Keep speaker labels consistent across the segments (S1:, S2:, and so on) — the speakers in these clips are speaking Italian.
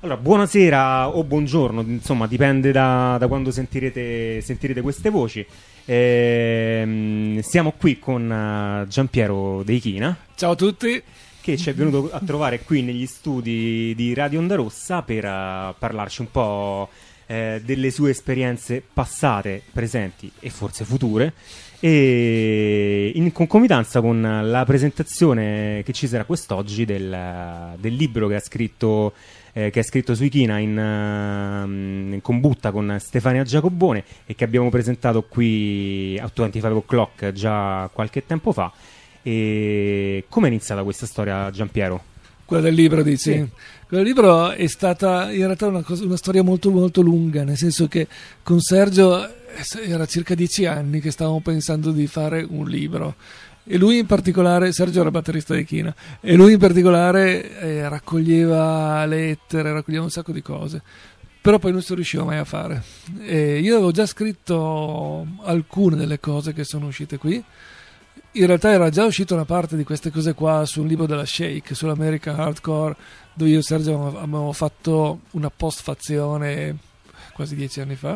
S1: Allora, buonasera o buongiorno, insomma, dipende da quando sentirete queste voci. Siamo qui con Giampiero Deichina,
S2: Ciao a tutti.
S1: che ci è venuto a trovare qui negli studi di Radio Onda Rossa per parlarci un po' delle sue esperienze passate, presenti e forse future, e in concomitanza con la presentazione che ci sarà quest'oggi del libro che ha scritto su Ichina in combutta con Stefania Giacobone e che abbiamo presentato qui a 25 O'Clock già qualche tempo fa. E come è iniziata questa storia, Giampiero?
S2: Quella del libro, dici?
S1: Sì.
S2: Quella del libro è stata in realtà una storia molto molto lunga, nel senso che con Sergio era circa 10 anni che stavamo pensando di fare un libro. E lui in particolare, Sergio era batterista di Ichina, e lui in particolare raccoglieva lettere, raccoglieva un sacco di cose, però poi non si riusciva mai a fare. E io avevo già scritto alcune delle cose che sono uscite qui. In realtà era già uscita una parte di queste cose qua su un libro della Shake, sull'American Hardcore, dove io e Sergio avevamo fatto una postfazione quasi 10 anni fa.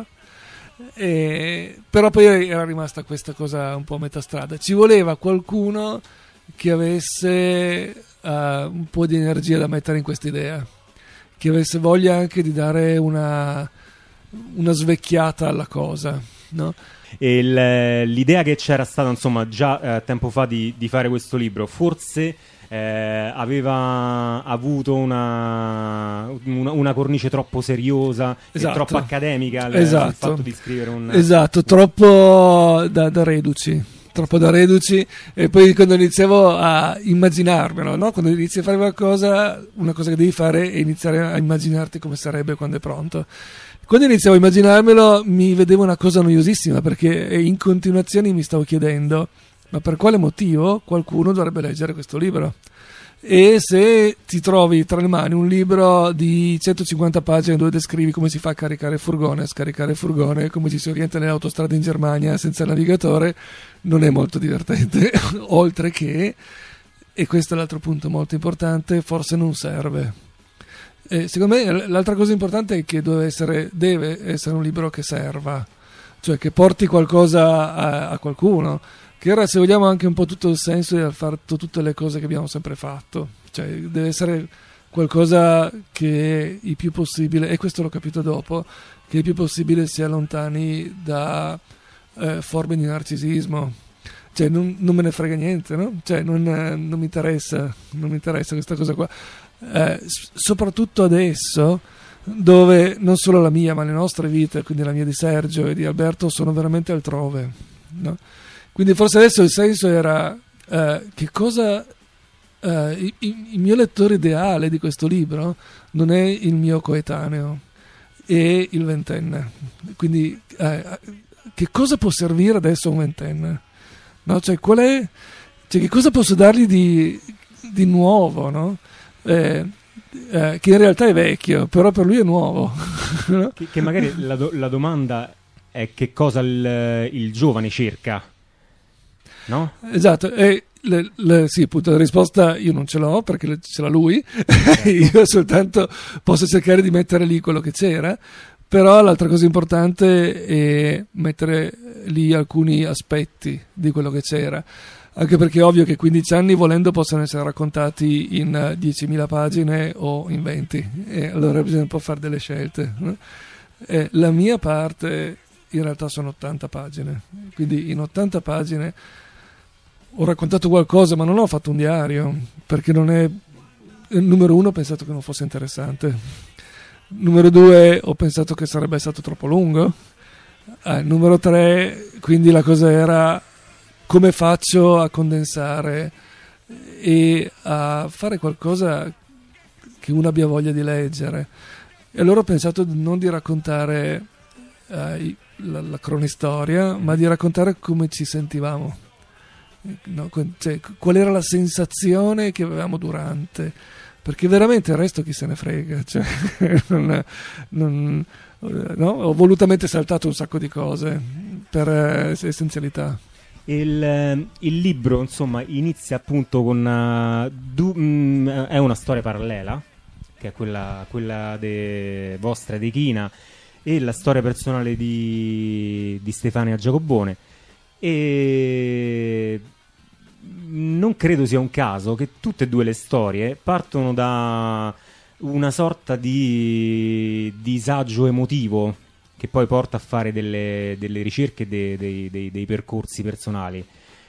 S2: Però poi era rimasta questa cosa un po' a metà strada. Ci voleva qualcuno che avesse un po' di energia da mettere in questa idea, che avesse voglia anche di dare una svecchiata alla cosa, no?
S1: E l'idea che c'era stata, insomma, già tempo fa di fare questo libro, forse aveva avuto una cornice troppo seriosa,
S2: esatto,
S1: e troppo accademica,
S2: esatto,
S1: il fatto di scrivere un...
S2: Esatto, troppo da reduci. Troppo da reduci. E poi quando iniziavo a immaginarmelo, no? Quando inizi a fare qualcosa, una cosa che devi fare è iniziare a immaginarti come sarebbe quando è pronto. Quando iniziavo a immaginarmelo mi vedevo una cosa noiosissima, perché in continuazione mi stavo chiedendo: ma per quale motivo qualcuno dovrebbe leggere questo libro? E se ti trovi tra le mani un libro di 150 pagine dove descrivi come si fa a caricare il furgone, a scaricare il furgone, come ci si orienta nelle autostrade in Germania senza navigatore, non è molto divertente. Oltre che, e questo è l'altro punto molto importante, forse non serve. Secondo me l'altra cosa importante è che deve essere un libro che serva, cioè che porti qualcosa a qualcuno, che era, se vogliamo, anche un po' tutto il senso di aver fatto tutte le cose che abbiamo sempre fatto. Cioè deve essere qualcosa che il più possibile, e questo l'ho capito dopo, che il più possibile sia lontani da forme di narcisismo. Cioè non me ne frega niente, no? Cioè non mi interessa questa cosa qua. Soprattutto adesso, dove non solo la mia ma le nostre vite, quindi la mia di Sergio e di Alberto, sono veramente altrove, no? Quindi forse adesso il senso era che cosa il mio lettore ideale di questo libro non è il mio coetaneo, è il ventenne. Quindi che cosa può servire adesso a un ventenne, no? Cioè che cosa posso dargli di nuovo, no? Che in realtà è vecchio, però per lui è nuovo. No?
S1: Che magari la domanda è che cosa il giovane cerca, no?
S2: Esatto, e sì, appunto, la risposta io non ce l'ho perché ce l'ha lui. Io soltanto posso cercare di mettere lì quello che c'era, però l'altra cosa importante è mettere lì alcuni aspetti di quello che c'era. Anche perché è ovvio che 15 anni, volendo, possono essere raccontati in 10.000 pagine o in 20, e allora bisogna un po' fare delle scelte, no? La mia parte in realtà sono 80 pagine, quindi in 80 pagine ho raccontato qualcosa, ma non ho fatto un diario, perché non è... Numero uno, ho pensato che non fosse interessante. Numero due, ho pensato che sarebbe stato troppo lungo. Numero tre, quindi la cosa era: come faccio a condensare e a fare qualcosa che uno abbia voglia di leggere? E allora ho pensato non di raccontare la cronistoria, ma di raccontare come ci sentivamo, no? Cioè, qual era la sensazione che avevamo durante, perché veramente il resto chi se ne frega, cioè, no? Ho volutamente saltato un sacco di cose per essenzialità.
S1: Il libro, insomma, inizia appunto con è una storia parallela, che è quella vostra, di China, e la storia personale di Stefania Giacobone. E non credo sia un caso che tutte e due le storie partono da una sorta di disagio emotivo che poi porta a fare delle ricerche, dei percorsi personali.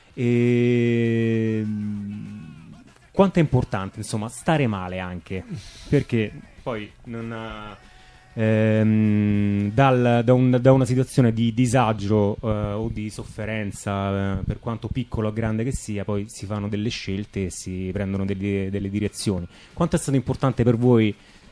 S1: E quanto è importante, insomma, stare male anche, perché poi da una situazione di disagio o di sofferenza, per quanto piccolo o grande che sia, poi si fanno delle scelte e si prendono delle direzioni. Quanto è stato importante per voi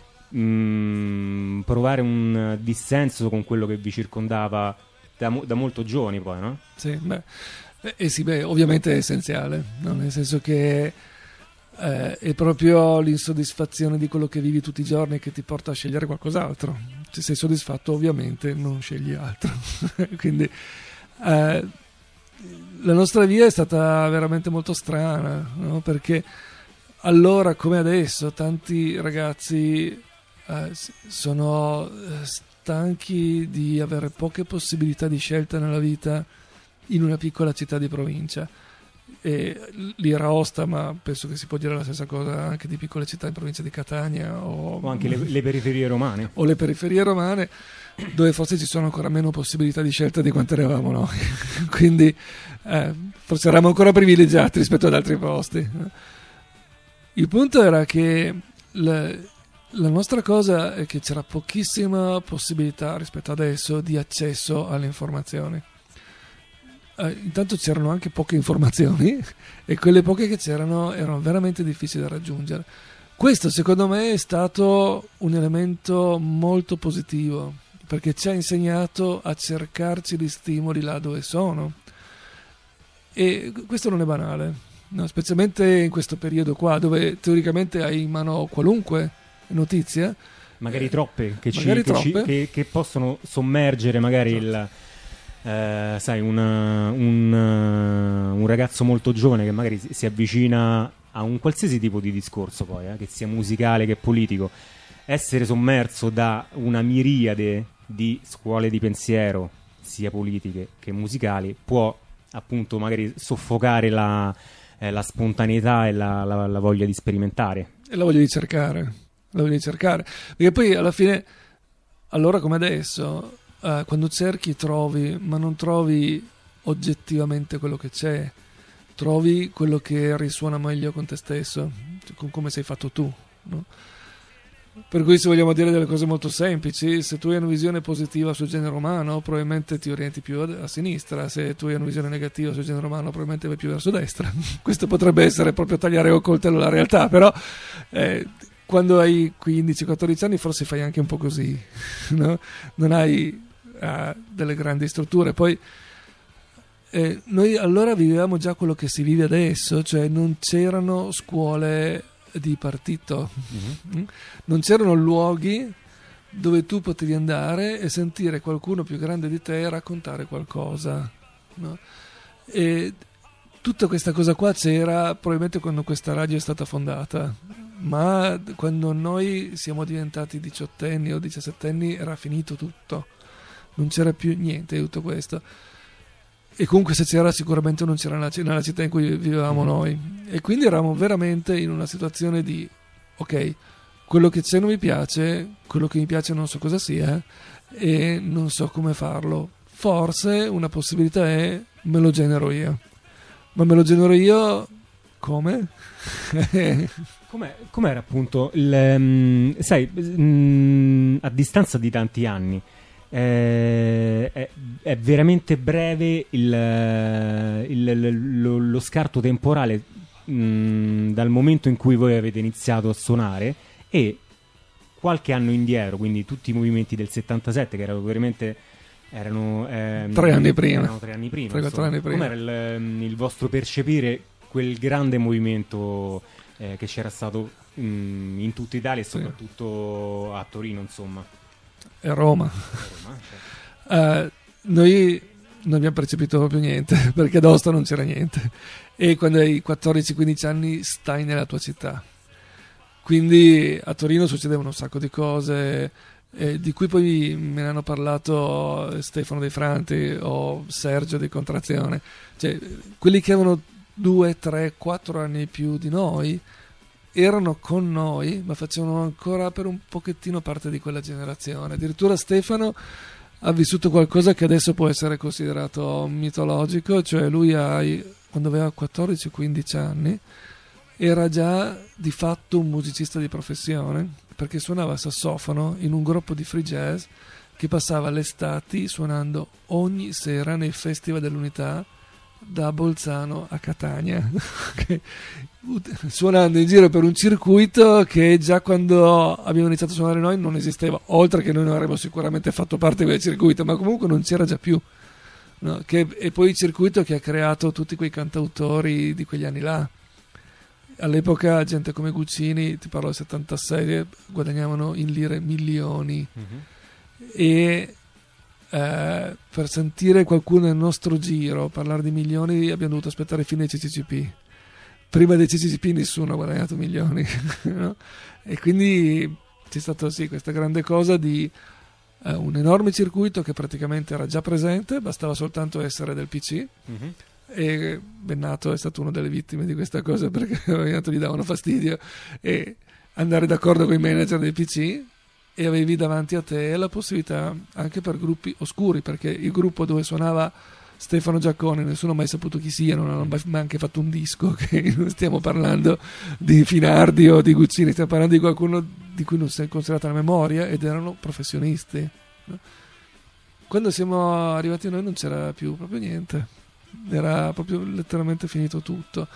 S1: provare un dissenso con quello che vi circondava da molto giovani, poi, no?
S2: Sì, ovviamente è essenziale, no? Nel senso che è proprio l'insoddisfazione di quello che vivi tutti i giorni che ti porta a scegliere qualcos'altro. Se sei soddisfatto, ovviamente non scegli altro. Quindi la nostra via è stata veramente molto strana, no? Perché allora come adesso tanti ragazzi sono stanchi di avere poche possibilità di scelta nella vita in una piccola città di provincia. E lì era Aosta, ma penso che si può dire la stessa cosa anche di piccole città in provincia di Catania
S1: o anche le periferie romane,
S2: o le periferie romane, dove forse ci sono ancora meno possibilità di scelta di quante ne avevamo noi. Quindi forse eravamo ancora privilegiati rispetto ad altri posti. Il punto era che la nostra cosa è che c'era pochissima possibilità rispetto adesso di accesso alle informazioni. Intanto c'erano anche poche informazioni e quelle poche che c'erano erano veramente difficili da raggiungere. Questo secondo me è stato un elemento molto positivo, perché ci ha insegnato a cercarci gli stimoli là dove sono, e questo non è banale, no? Specialmente in questo periodo qua dove teoricamente hai in mano qualunque notizia,
S1: magari troppe che possono sommergere magari sai, un ragazzo molto giovane che magari si avvicina a un qualsiasi tipo di discorso, poi che sia musicale che politico. Essere sommerso da una miriade di scuole di pensiero, sia politiche che musicali, può appunto magari soffocare la spontaneità e la voglia di sperimentare
S2: e la voglia di cercare, perché poi alla fine, allora come adesso, quando cerchi trovi, ma non trovi oggettivamente quello che c'è, trovi quello che risuona meglio con te stesso, con come sei fatto tu, no? Per cui, se vogliamo dire delle cose molto semplici, se tu hai una visione positiva sul genere umano, probabilmente ti orienti più a sinistra; se tu hai una visione negativa sul genere umano, probabilmente vai più verso destra. Questo potrebbe essere proprio tagliare col coltello la realtà, però quando hai 15-14 anni forse fai anche un po' così, no? Non hai delle grandi strutture. Poi noi allora vivevamo già quello che si vive adesso, cioè non c'erano scuole di partito, non c'erano luoghi dove tu potevi andare e sentire qualcuno più grande di te raccontare qualcosa, no? E tutta questa cosa qua c'era probabilmente quando questa radio è stata fondata, ma quando noi siamo diventati 18enni o 17enni era finito tutto, non c'era più niente di tutto questo. E comunque se c'era, sicuramente non c'era nella città in cui vivevamo noi, e quindi eravamo veramente in una situazione di ok, quello che c'è non mi piace, quello che mi piace non so cosa sia e non so come farlo. Forse una possibilità è me lo genero io, ma me lo genero io come?
S1: Com'era appunto sai, a distanza di tanti anni è veramente breve lo scarto temporale dal momento in cui voi avete iniziato a suonare e qualche anno indietro, quindi tutti i movimenti del 77 che erano veramente
S2: 3 anni prima.
S1: Erano 3 anni prima. 3-4 anni prima. Com'era il vostro percepire quel grande movimento che c'era stato in tutta Italia e soprattutto a Torino, insomma?
S2: A Roma. Noi non abbiamo percepito proprio niente, perché ad Aosta non c'era niente, e quando hai 14-15 anni stai nella tua città. Quindi a Torino succedevano un sacco di cose, di cui poi me ne hanno parlato Stefano Dei Franti o Sergio di Contrazione, cioè quelli che avevano 2, 3, 4 anni più di noi erano con noi, ma facevano ancora per un pochettino parte di quella generazione. Addirittura Stefano ha vissuto qualcosa che adesso può essere considerato mitologico, cioè lui quando aveva 14-15 anni era già di fatto un musicista di professione, perché suonava sassofono in un gruppo di free jazz che passava le estati suonando ogni sera nei Festival dell'Unità da Bolzano a Catania suonando in giro per un circuito che già quando abbiamo iniziato a suonare noi non esisteva, oltre che noi non avremmo sicuramente fatto parte di quel circuito, ma comunque non c'era già più, no? E poi il circuito che ha creato tutti quei cantautori di quegli anni là. All'epoca gente come Guccini, ti parlo del 76, guadagnavano in lire milioni, e per sentire qualcuno nel nostro giro parlare di milioni abbiamo dovuto aspettare fine dei CCCP. Prima dei CCCP nessuno ha guadagnato milioni, no? E quindi c'è stata questa grande cosa di un enorme circuito che praticamente era già presente, bastava soltanto essere del PC. E Bennato è stato una delle vittime di questa cosa, perché ogni tanto gli davano fastidio, e andare d'accordo con i manager del PC, e avevi davanti a te la possibilità anche per gruppi oscuri, perché il gruppo dove suonava Stefano Giaccone nessuno ha mai saputo chi sia, non hanno mai anche fatto un disco, che non stiamo parlando di Finardi o di Guccini, stiamo parlando di qualcuno di cui non si è considerata la memoria, ed erano professionisti, no? Quando siamo arrivati noi non c'era più proprio niente, era proprio letteralmente finito tutto.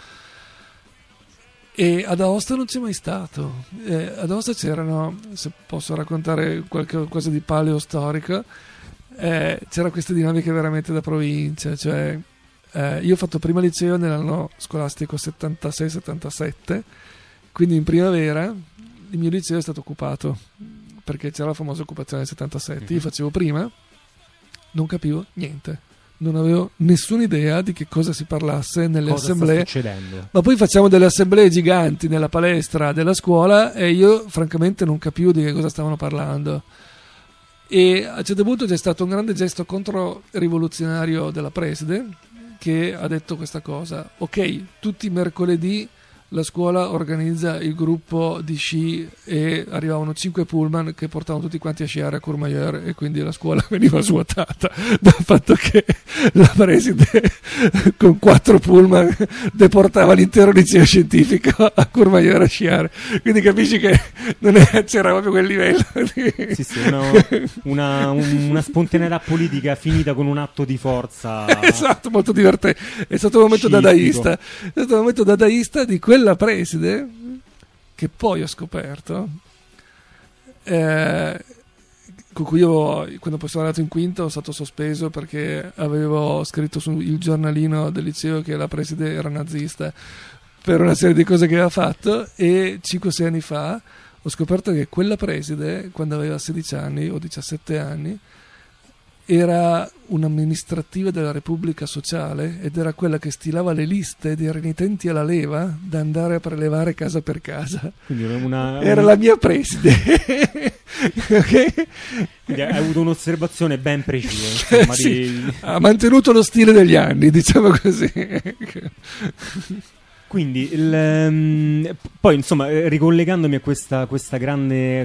S2: E ad Aosta non c'è mai stato. Ad Aosta c'erano, se posso raccontare qualcosa di paleo storico, c'era queste dinamiche veramente da provincia, cioè io ho fatto prima liceo nell'anno scolastico 76-77, quindi in primavera il mio liceo è stato occupato, perché c'era la famosa occupazione del 77. Io facevo prima, non capivo niente, non avevo nessuna idea di che cosa si parlasse nelle assemblee, ma poi facciamo delle assemblee giganti nella palestra della scuola e io francamente non capivo di che cosa stavano parlando. E a un certo punto c'è stato un grande gesto controrivoluzionario della preside, che ha detto questa cosa: ok, tutti i mercoledì la scuola organizza il gruppo di sci, e arrivavano 5 pullman che portavano tutti quanti a sciare a Courmayeur, e quindi la scuola veniva svuotata dal fatto che la preside con 4 pullman deportava l'intero liceo scientifico a Courmayeur a sciare. Quindi capisci che c'era proprio quel livello di...
S1: Sì, una spontaneità politica finita con un atto di forza.
S2: Esatto, molto divertente. È stato un momento dadaista, è stato un momento dadaista di quella preside, che poi ho scoperto, con cui io, quando poi sono andato in quinta, sono stato sospeso perché avevo scritto sul giornalino del liceo che la preside era nazista per una serie di cose che aveva fatto. E 5-6 anni fa ho scoperto che quella preside, quando aveva 16 anni o 17 anni, era un'amministrativa della Repubblica Sociale, ed era quella che stilava le liste dei renitenti alla leva da andare a prelevare casa per casa. Quindi era la mia preside. Okay?
S1: Quindi hai avuto un'osservazione ben precisa, insomma,
S2: sì, ha mantenuto lo stile degli anni, diciamo così.
S1: Quindi poi, insomma, ricollegandomi a questa grande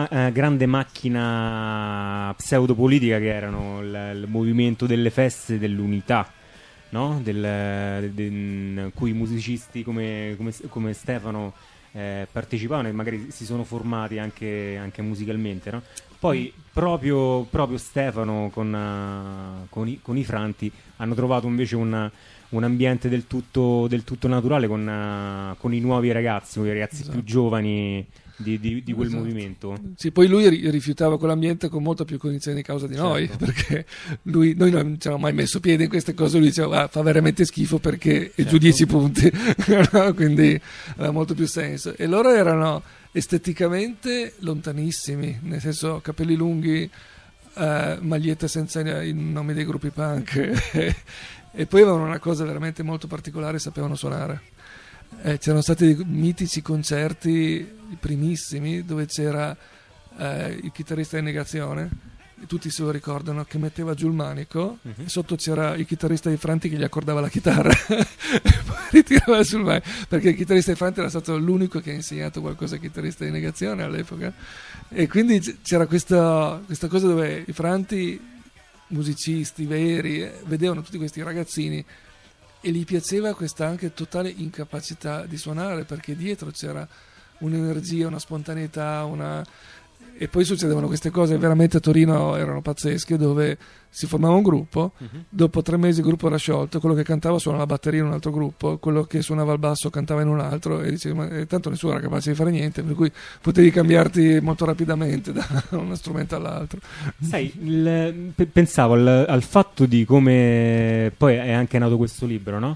S1: macchina pseudopolitica che erano il movimento delle feste dell'unità, no? Cui musicisti come Stefano partecipavano e magari si sono formati anche musicalmente, no? Poi proprio Stefano con i Franti hanno trovato invece un ambiente del tutto naturale con i nuovi ragazzi, con i ragazzi più giovani di quel movimento.
S2: Sì, poi lui rifiutava quell'ambiente con molta più cognizione di causa di noi, certo. Perché noi non ci avevamo mai messo piede in queste cose, lui diceva fa veramente schifo perché è giù 10 punti, no? Quindi aveva molto più senso. E loro erano esteticamente lontanissimi, nel senso capelli lunghi, magliette senza i nomi dei gruppi punk e poi avevano una cosa veramente molto particolare: sapevano suonare. c'erano stati dei mitici concerti, i primissimi, dove c'era il chitarrista di Negazione, e tutti se lo ricordano, che metteva giù il manico, e sotto c'era il chitarrista di Franti che gli accordava la chitarra e poi ritirava sul manico, perché il chitarrista di Franti era stato l'unico che ha insegnato qualcosa al chitarrista di Negazione all'epoca, e quindi c'era questa cosa dove i Franti, musicisti veri, vedevano tutti questi ragazzini e gli piaceva questa anche totale incapacità di suonare, perché dietro c'era un'energia, una spontaneità, e poi succedevano queste cose veramente a Torino erano pazzesche, dove si formava un gruppo, dopo 3 mesi il gruppo era sciolto, quello che cantava suonava la batteria in un altro gruppo, quello che suonava il basso cantava in un altro, e dicevi, ma tanto nessuno era capace di fare niente, per cui potevi cambiarti molto rapidamente da uno strumento all'altro.
S1: Sai, pensavo al fatto di come poi è anche nato questo libro, no?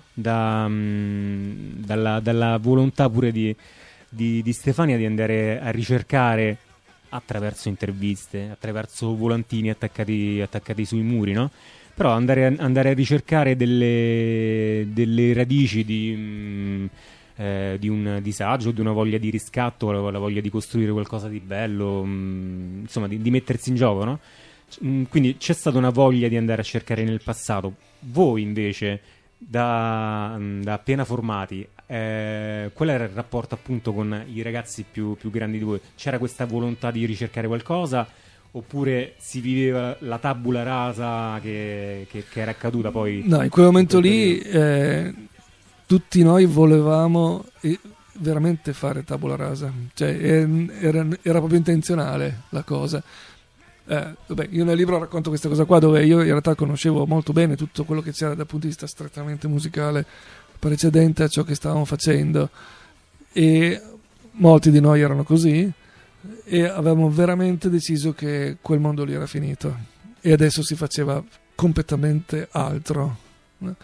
S1: Dalla volontà pure di Stefania di andare a ricercare attraverso interviste, attraverso volantini attaccati sui muri, no? Però andare a ricercare delle radici di un disagio, di una voglia di riscatto, la voglia di costruire qualcosa di bello, insomma di mettersi in gioco, no? Quindi c'è stata una voglia di andare a cercare nel passato. Voi invece, da appena formati, qual era il rapporto appunto con i ragazzi più grandi di voi? C'era questa volontà di ricercare qualcosa, oppure si viveva la tabula rasa che era accaduta poi?
S2: No, in quel momento lì tutti noi volevamo veramente fare tabula rasa, cioè era proprio intenzionale la cosa. Vabbè, io nel libro racconto questa cosa qua, dove io in realtà conoscevo molto bene tutto quello che c'era dal punto di vista strettamente musicale precedente a ciò che stavamo facendo, e molti di noi erano così, e avevamo veramente deciso che quel mondo lì era finito e adesso si faceva completamente altro, no?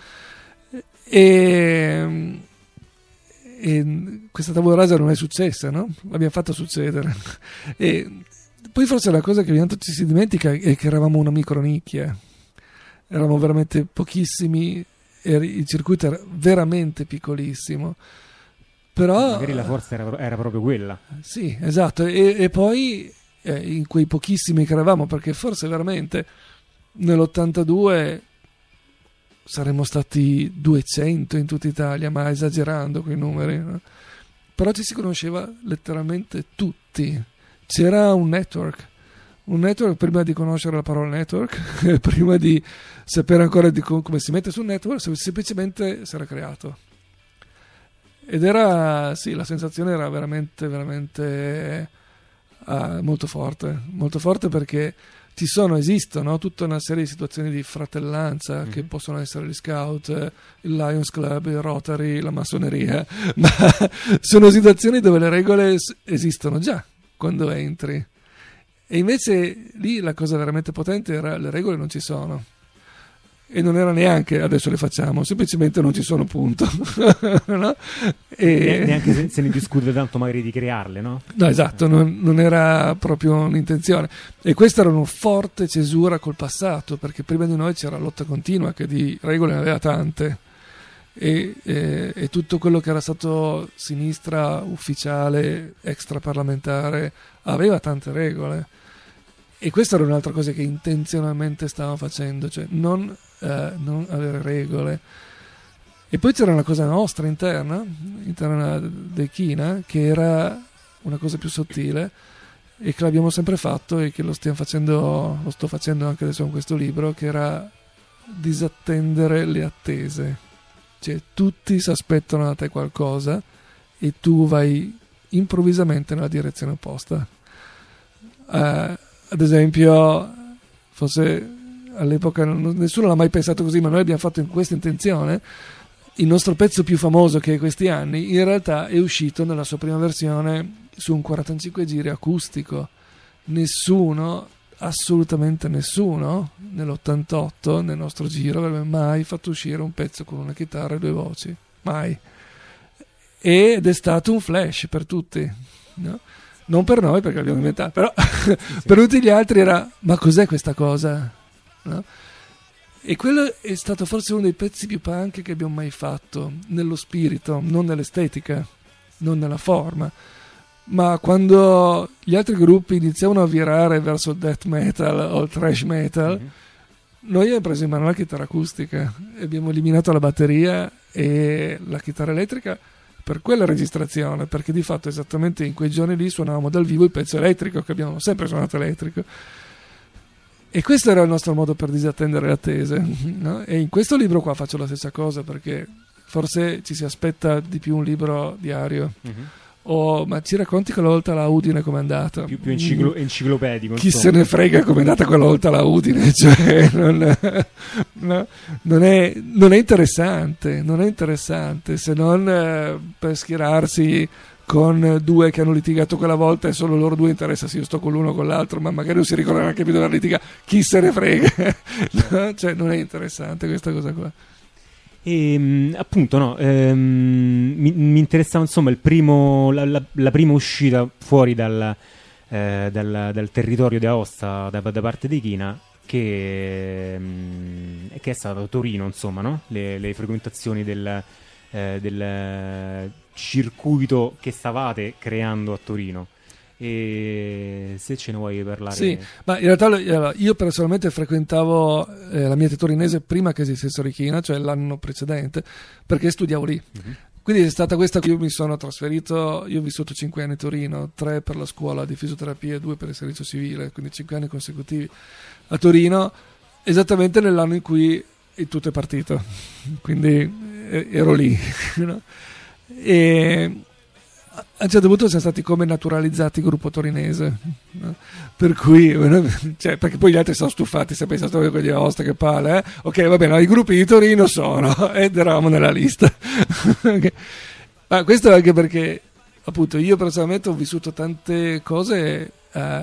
S2: E questa tabula rasa non è successa, no? L'abbiamo fatta succedere. E poi forse la cosa che ogni tanto ci si dimentica è che eravamo una micronicchia, eravamo veramente pochissimi, il circuito era veramente piccolissimo, però
S1: magari la forza era proprio quella.
S2: Sì, esatto, e poi in quei pochissimi che eravamo, perché forse veramente nell'82 saremmo stati 200 in tutta Italia, ma esagerando quei numeri, no? Però ci si conosceva letteralmente tutti. C'era un network prima di conoscere la parola network, prima di sapere ancora di come si mette sul network, semplicemente si era creato. Ed era, sì, la sensazione era veramente, veramente molto forte, perché esistono tutta una serie di situazioni di fratellanza che possono essere gli scout, il Lions Club, il Rotary, la massoneria, ma sono situazioni dove le regole esistono già quando entri, e invece lì la cosa veramente potente era le regole non ci sono, e non era neanche adesso le facciamo, semplicemente non ci sono, punto. No? E
S1: neanche se ne discute tanto magari di crearle, no?
S2: No, esatto, non era proprio l'intenzione, e questa era una forte cesura col passato, perché prima di noi c'era lotta continua che di regole ne aveva tante, e tutto quello che era stato sinistra ufficiale extraparlamentare aveva tante regole, e questa era un'altra cosa che intenzionalmente stavamo facendo, cioè non avere regole. E poi c'era una cosa nostra interna del China, che era una cosa più sottile e che l'abbiamo sempre fatto, e che lo sto facendo anche adesso con questo libro, che era disattendere le attese. Cioè tutti si aspettano da te qualcosa e tu vai improvvisamente nella direzione opposta. Ad esempio, forse all'epoca nessuno l'ha mai pensato così, ma noi abbiamo fatto in questa intenzione. Il nostro pezzo più famoso, che è questi anni, in realtà è uscito nella sua prima versione su un 45 giri acustico. Nessuno, assolutamente nessuno, nell'88 nel nostro giro avrebbe mai fatto uscire un pezzo con una chitarra e 2 voci, mai. Ed è stato un flash per tutti, no? Non per noi, perché l'abbiamo inventato, però sì. Per tutti gli altri era: ma cos'è questa cosa? No? E quello è stato forse uno dei pezzi più punk che abbiamo mai fatto, nello spirito, non nell'estetica, non nella forma. Ma quando gli altri gruppi iniziavano a virare verso il death metal o il thrash metal, noi abbiamo preso in mano la chitarra acustica, abbiamo eliminato la batteria e la chitarra elettrica per quella registrazione, perché di fatto esattamente in quei giorni lì suonavamo dal vivo il pezzo elettrico, che abbiamo sempre suonato elettrico. E questo era il nostro modo per disattendere le attese, no? E in questo libro qua faccio la stessa cosa, perché forse ci si aspetta di più un libro diario. Ma ci racconti quella volta la Udine com'è andata?
S1: Più enciclopedico.
S2: Chi se ne frega com'è andata quella volta la Udine? Cioè, non è interessante se non per schierarsi con due che hanno litigato quella volta e solo loro due interessa se io sto con l'uno o con l'altro, ma magari non si ricordano neanche più di aver litigato. Chi se ne frega? No? Cioè, non è interessante questa cosa qua.
S1: E appunto no, mi interessava insomma la prima uscita fuori dal territorio di Aosta da parte di China, che è stato Torino, insomma, no? Le frequentazioni del circuito che stavate creando a Torino. E se ce ne vuoi parlare?
S2: Sì, ma in realtà io personalmente frequentavo l'ambiente torinese prima che esistesse Richina, cioè l'anno precedente, perché studiavo lì. Quindi è stata questa che io mi sono trasferito. Io ho vissuto 5 anni a Torino, 3 per la scuola di fisioterapia e 2 per il servizio civile, quindi 5 anni consecutivi a Torino, esattamente nell'anno in cui tutto è partito. Quindi ero lì, no? E a un certo punto siamo stati come naturalizzati gruppo torinese, no? Per cui cioè, perché poi gli altri sono stufati, se pensate quelli a Aosta che palle, ok, va bene, i gruppi di Torino sono ed eravamo nella lista. Okay. Ma questo anche perché appunto io personalmente ho vissuto tante cose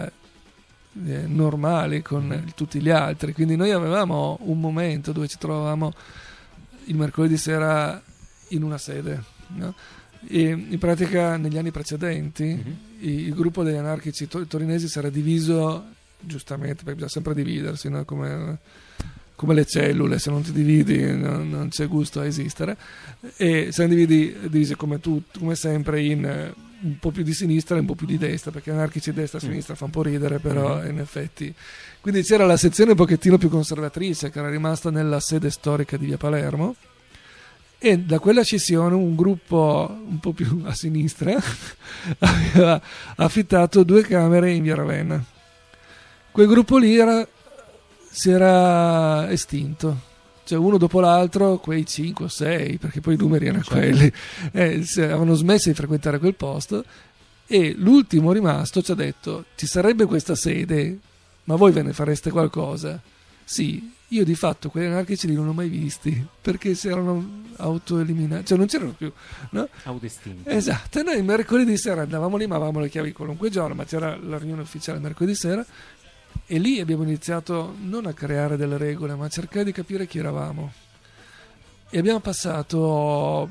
S2: normali con tutti gli altri, quindi noi avevamo un momento dove ci trovavamo il mercoledì sera in una sede, no? E in pratica negli anni precedenti il gruppo degli anarchici torinesi si era diviso, giustamente, perché bisogna sempre dividersi, no? Come le cellule, se non ti dividi non c'è gusto a esistere, e siamo divisi come sempre in un po' più di sinistra e un po' più di destra, perché anarchici destra e sinistra fa un po' ridere, però in effetti quindi c'era la sezione un pochettino più conservatrice che era rimasta nella sede storica di via Palermo, e da quella scissione un gruppo un po' più a sinistra aveva affittato 2 camere in via Ravenna. Quel gruppo lì si era estinto, cioè uno dopo l'altro, quei 5 o 6, perché poi i numeri erano quelli, avevano smesso di frequentare quel posto, e l'ultimo rimasto ci ha detto: ci sarebbe questa sede, ma voi ve ne fareste qualcosa? Sì. Io di fatto quelli anarchici lì non ho mai visti, perché si erano autoeliminati, cioè non c'erano più, no?
S1: Autoestinti.
S2: Esatto, noi mercoledì sera andavamo lì, ma avevamo le chiavi qualunque giorno, ma c'era la riunione ufficiale mercoledì sera, e lì abbiamo iniziato non a creare delle regole, ma a cercare di capire chi eravamo. E abbiamo passato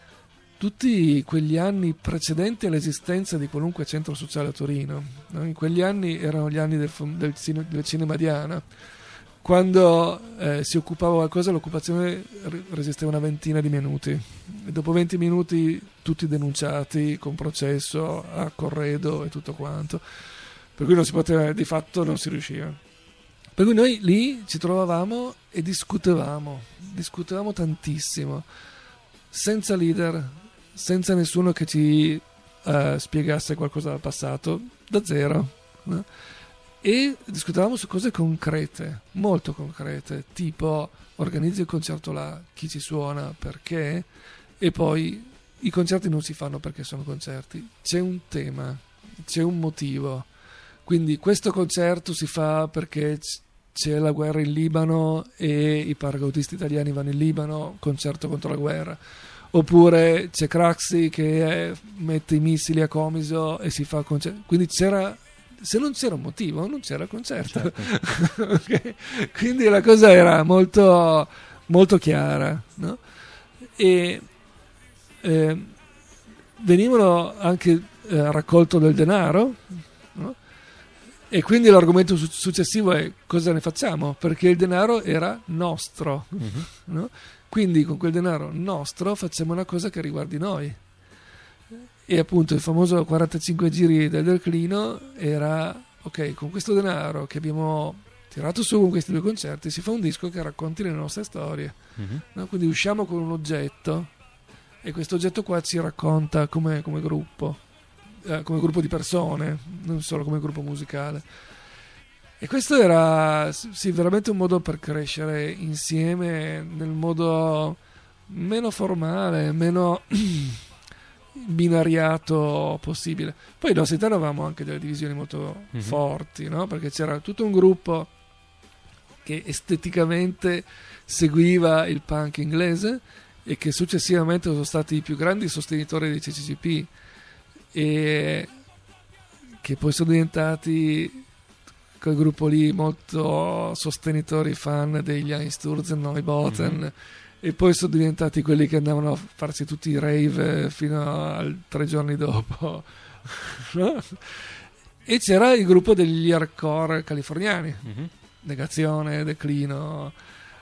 S2: tutti quegli anni precedenti all'esistenza di qualunque centro sociale a Torino, no? In quegli anni erano gli anni del cinema Diana. Quando si occupava qualcosa, l'occupazione resisteva una ventina di minuti, e dopo 20 minuti tutti denunciati con processo a corredo e tutto quanto, per cui non si poteva, di fatto non si riusciva. Per cui noi lì ci trovavamo e discutevamo tantissimo, senza leader, senza nessuno che ci spiegasse qualcosa dal passato, da zero, no? E discutevamo su cose concrete, molto concrete, tipo: organizzi il concerto là, chi ci suona, perché? E poi i concerti non si fanno perché sono concerti, c'è un tema, c'è un motivo. Quindi questo concerto si fa perché c'è la guerra in Libano e i paracautisti italiani vanno in Libano, concerto contro la guerra. Oppure c'è Craxi che mette i missili a Comiso e si fa concerto. Quindi se non c'era un motivo non c'era concerto, certo. Okay? Quindi la cosa era molto, molto chiara, no? E venivano anche raccolto del denaro, no? E quindi l'argomento successivo è cosa ne facciamo, perché il denaro era nostro, no? Quindi con quel denaro nostro facciamo una cosa che riguardi noi. E appunto il famoso 45 giri del declino era: ok, con questo denaro che abbiamo tirato su con questi 2 concerti si fa un disco che racconti le nostre storie, no? Quindi usciamo con un oggetto e questo oggetto qua ci racconta come gruppo, come gruppo di persone, non solo come gruppo musicale. E questo era veramente un modo per crescere insieme nel modo meno formale, meno binariato possibile. Poi noi all'interno avevamo anche delle divisioni molto forti, no? Perché c'era tutto un gruppo che esteticamente seguiva il punk inglese e che successivamente sono stati i più grandi sostenitori dei CCCP e che poi sono diventati quel gruppo lì molto sostenitori fan degli Einsturzen, Neubauten, e poi sono diventati quelli che andavano a farsi tutti i rave fino a 3 giorni dopo. E c'era il gruppo degli hardcore californiani, Negazione, Declino.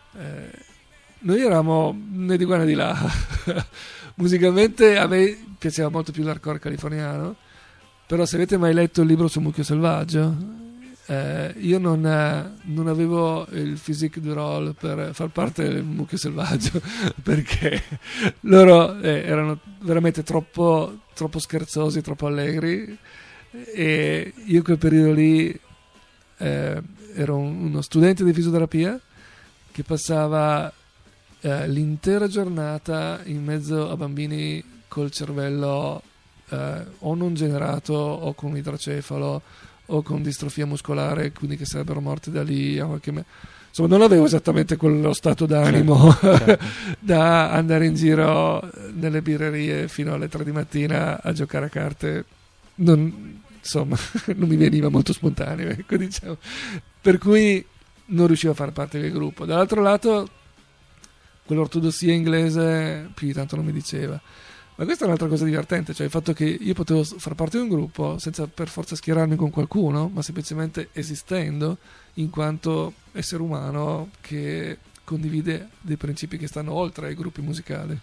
S2: Noi eravamo né di qua né di là. Musicalmente a me piaceva molto più l'hardcore californiano, però se avete mai letto il libro su Mucchio Selvaggio, io non avevo il physique du rôle per far parte del Mucchio Selvaggio perché loro erano veramente troppo scherzosi, troppo allegri, e io in quel periodo lì ero uno studente di fisioterapia che passava l'intera giornata in mezzo a bambini col cervello o non generato o con idrocefalo o con distrofia muscolare, quindi che sarebbero morti da lì insomma non avevo esattamente quello stato d'animo, certo. Da andare in giro nelle birrerie fino alle 3 di mattina a giocare a carte. Non mi veniva molto spontaneo, ecco, diciamo. Per cui non riuscivo a far parte del gruppo. Dall'altro lato quell'ortodossia inglese più di tanto non mi diceva. Ma questa è un'altra cosa divertente, cioè il fatto che io potevo far parte di un gruppo senza per forza schierarmi con qualcuno, ma semplicemente esistendo in quanto essere umano che condivide dei principi che stanno oltre ai gruppi musicali.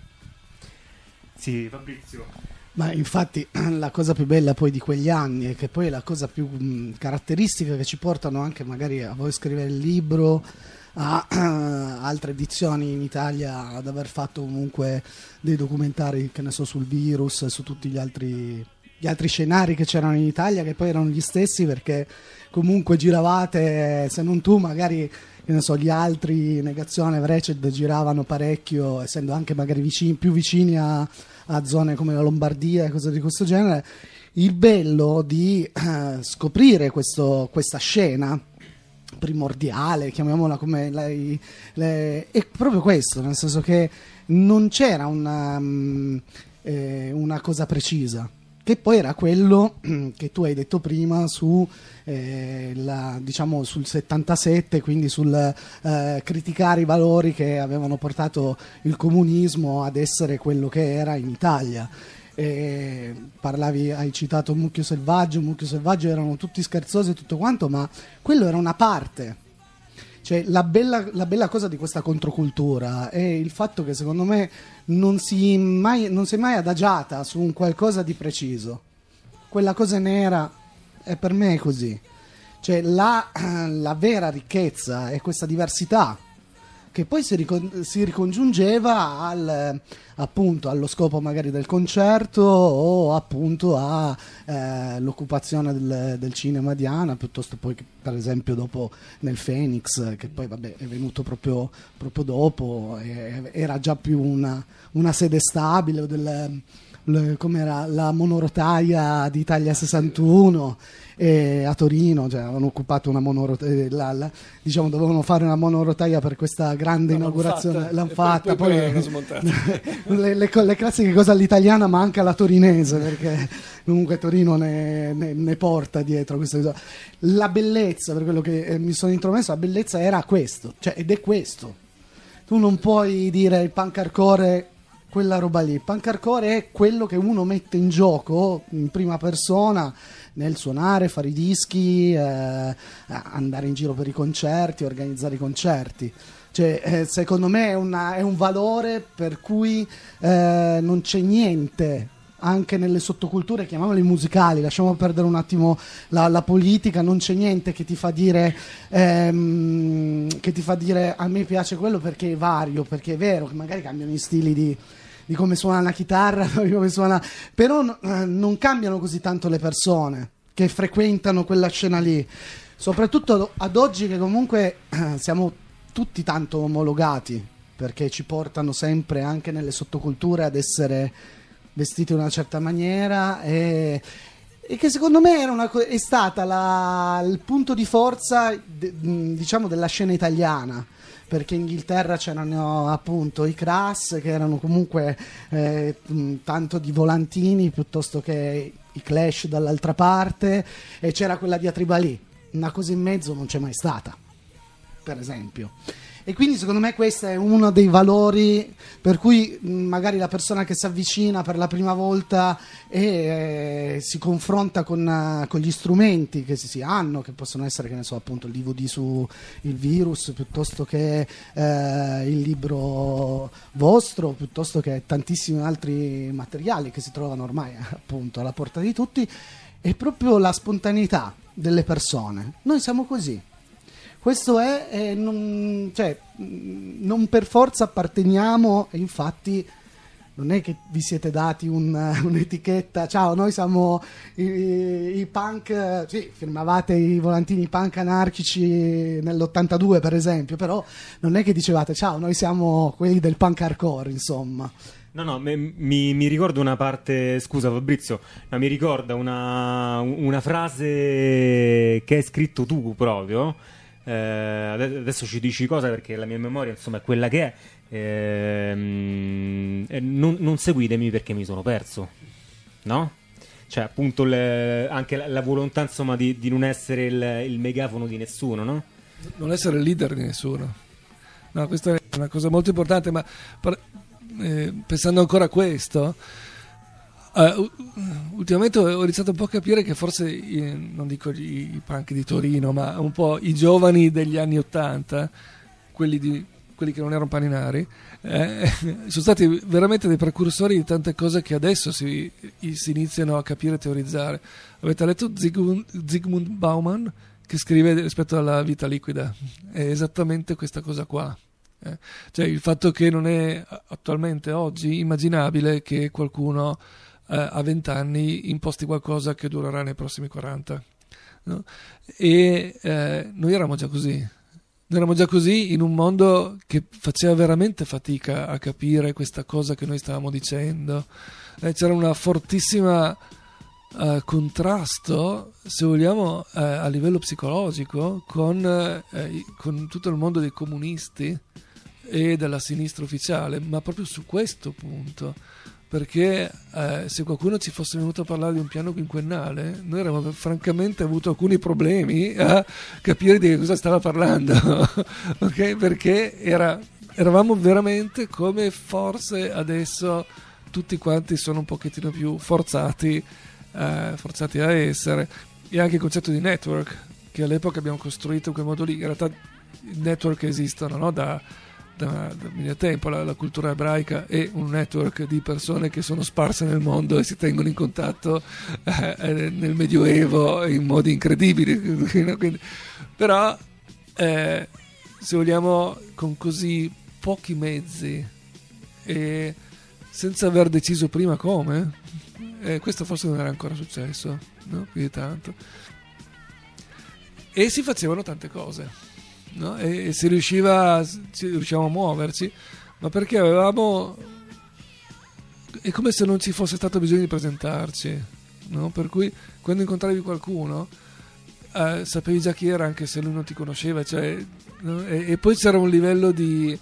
S1: Sì, Fabrizio.
S3: Ma infatti la cosa più bella poi di quegli anni è che poi la cosa più caratteristica che ci portano anche magari a voi scrivere il libro, a altre edizioni in Italia, ad aver fatto comunque dei documentari, che ne so, sul virus, su tutti gli altri scenari che c'erano in Italia, che poi erano gli stessi, perché comunque giravate, se non tu magari, che ne so, gli altri, Negazione, Wretched, giravano parecchio, essendo anche magari più vicini a zone come la Lombardia e cose di questo genere. Il bello di scoprire questa scena primordiale, chiamiamola come lei, è proprio questo, nel senso che non c'era una cosa precisa, che poi era quello che tu hai detto prima su diciamo sul 77, quindi sul criticare i valori che avevano portato il comunismo ad essere quello che era in Italia. Hai citato Mucchio Selvaggio erano tutti scherzosi e tutto quanto, ma quello era una parte. Cioè la bella cosa di questa controcultura è il fatto che secondo me non si è mai adagiata su un qualcosa di preciso. Quella cosa nera è, per me è così. Cioè la vera ricchezza è questa diversità che poi si ricongiungeva appunto allo scopo magari del concerto, o appunto all'occupazione del cinema di Diana, piuttosto poi che, per esempio, dopo nel Phoenix, che poi vabbè è venuto proprio dopo, era già più una sede stabile come era la monorotaia di Italia 61, e a Torino, cioè, avevano occupato una monorotaia, diciamo dovevano fare una monorotaia per questa grande inaugurazione, l'hanno fatta, poi le classiche cose all'italiana, ma anche alla torinese, perché comunque Torino ne porta dietro questa cosa. La bellezza, per quello che mi sono intromesso, la bellezza era questo, cioè, ed è questo. Tu non puoi dire il punk hardcore, quella roba lì. Il punk hardcore è quello che uno mette in gioco in prima persona nel suonare, fare i dischi, andare in giro per i concerti, organizzare i concerti. Cioè, secondo me è un valore per cui non c'è niente, anche nelle sottoculture, chiamiamole musicali, lasciamo perdere un attimo la politica, non c'è niente che ti fa dire a me piace quello perché è vario, perché è vero che magari cambiano i stili di come suona la chitarra, di come suona, però non cambiano così tanto le persone che frequentano quella scena lì, soprattutto ad oggi che comunque siamo tutti tanto omologati, perché ci portano sempre anche nelle sottoculture ad essere vestiti in una certa maniera e che secondo me è stata il punto di forza diciamo della scena italiana, perché in Inghilterra c'erano appunto i Crass, che erano comunque tanto di volantini piuttosto che i Clash dall'altra parte, e c'era quella diatriba lì. Una cosa in mezzo non c'è mai stata, per esempio. E quindi secondo me questo è uno dei valori per cui magari la persona che si avvicina per la prima volta e si confronta con gli strumenti che si hanno, che possono essere, che ne so, appunto il DVD su il virus, piuttosto che il libro vostro, piuttosto che tantissimi altri materiali che si trovano ormai appunto alla porta di tutti, è proprio la spontaneità delle persone. Noi siamo così. Questo è, non per forza apparteniamo, e infatti non è che vi siete dati un'etichetta, ciao, noi siamo i punk, sì, firmavate i volantini punk anarchici nell'82 per esempio, però non è che dicevate ciao, noi siamo quelli del punk hardcore, insomma.
S1: No, mi ricordo una parte, scusa Fabrizio, ma mi ricorda una frase che hai scritto tu proprio. Adesso ci dici cosa, perché la mia memoria insomma è quella che è. Non seguitemi perché mi sono perso, no? Cioè appunto anche la volontà insomma di non essere il megafono di nessuno, no?
S2: Non essere il leader di nessuno. No, questa è una cosa molto importante, ma pensando ancora a questo, ultimamente ho iniziato un po' a capire che forse, non dico i punk di Torino, ma un po' i giovani degli anni '80, quelli che non erano paninari, sono stati veramente dei precursori di tante cose che adesso si iniziano a capire e teorizzare. Avete letto Zygmunt Bauman, che scrive rispetto alla vita liquida? È esattamente questa cosa qua. Cioè il fatto che non è attualmente, oggi, immaginabile che qualcuno a 20 anni imposti qualcosa che durerà nei prossimi 40, no? E noi eravamo già così. Noi eravamo già così in un mondo che faceva veramente fatica a capire questa cosa che noi stavamo dicendo. C'era una fortissima contrasto, se vogliamo, a livello psicologico con tutto il mondo dei comunisti e della sinistra ufficiale, ma proprio su questo punto. Perché se qualcuno ci fosse venuto a parlare di un piano quinquennale, noi avremmo francamente avuto alcuni problemi a capire di che cosa stava parlando. Okay? Perché eravamo veramente come forse adesso tutti quanti sono un pochettino più forzati a essere. E anche il concetto di network, che all'epoca abbiamo costruito in quel modo lì. In realtà i network esistono, no? Da mille tempo. La cultura ebraica è un network di persone che sono sparse nel mondo e si tengono in contatto nel Medioevo in modi incredibili. Quindi, però se vogliamo, con così pochi mezzi e senza aver deciso prima come, questo forse non era ancora successo, no? Più di tanto, e si facevano tante cose, no? E riuscivamo a muoverci, ma perché è come se non ci fosse stato bisogno di presentarci, no? Per cui quando incontravi qualcuno sapevi già chi era, anche se lui non ti conosceva, cioè, no? E poi c'era un livello di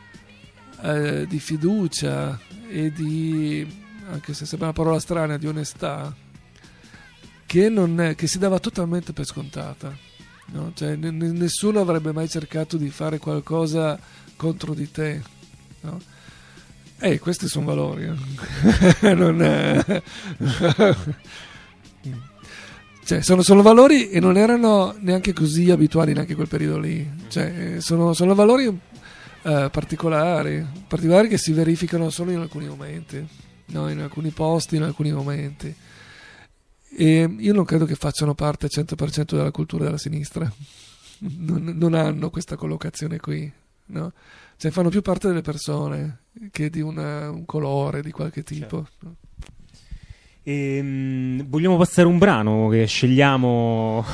S2: fiducia e di, anche se sembra una parola strana, di onestà che si dava totalmente per scontata. No? Cioè, nessuno avrebbe mai cercato di fare qualcosa contro di te, no? Questi sono valori. Cioè, sono valori e non erano neanche così abituali neanche quel periodo lì. Cioè, sono valori particolari che si verificano solo in alcuni momenti, no? In alcuni posti, in alcuni momenti. E io non credo che facciano parte al 100% della cultura della sinistra. Non hanno questa collocazione qui, no? Cioè, fanno più parte delle persone che di un colore di qualche tipo.
S1: Certo. Vogliamo passare un brano che scegliamo?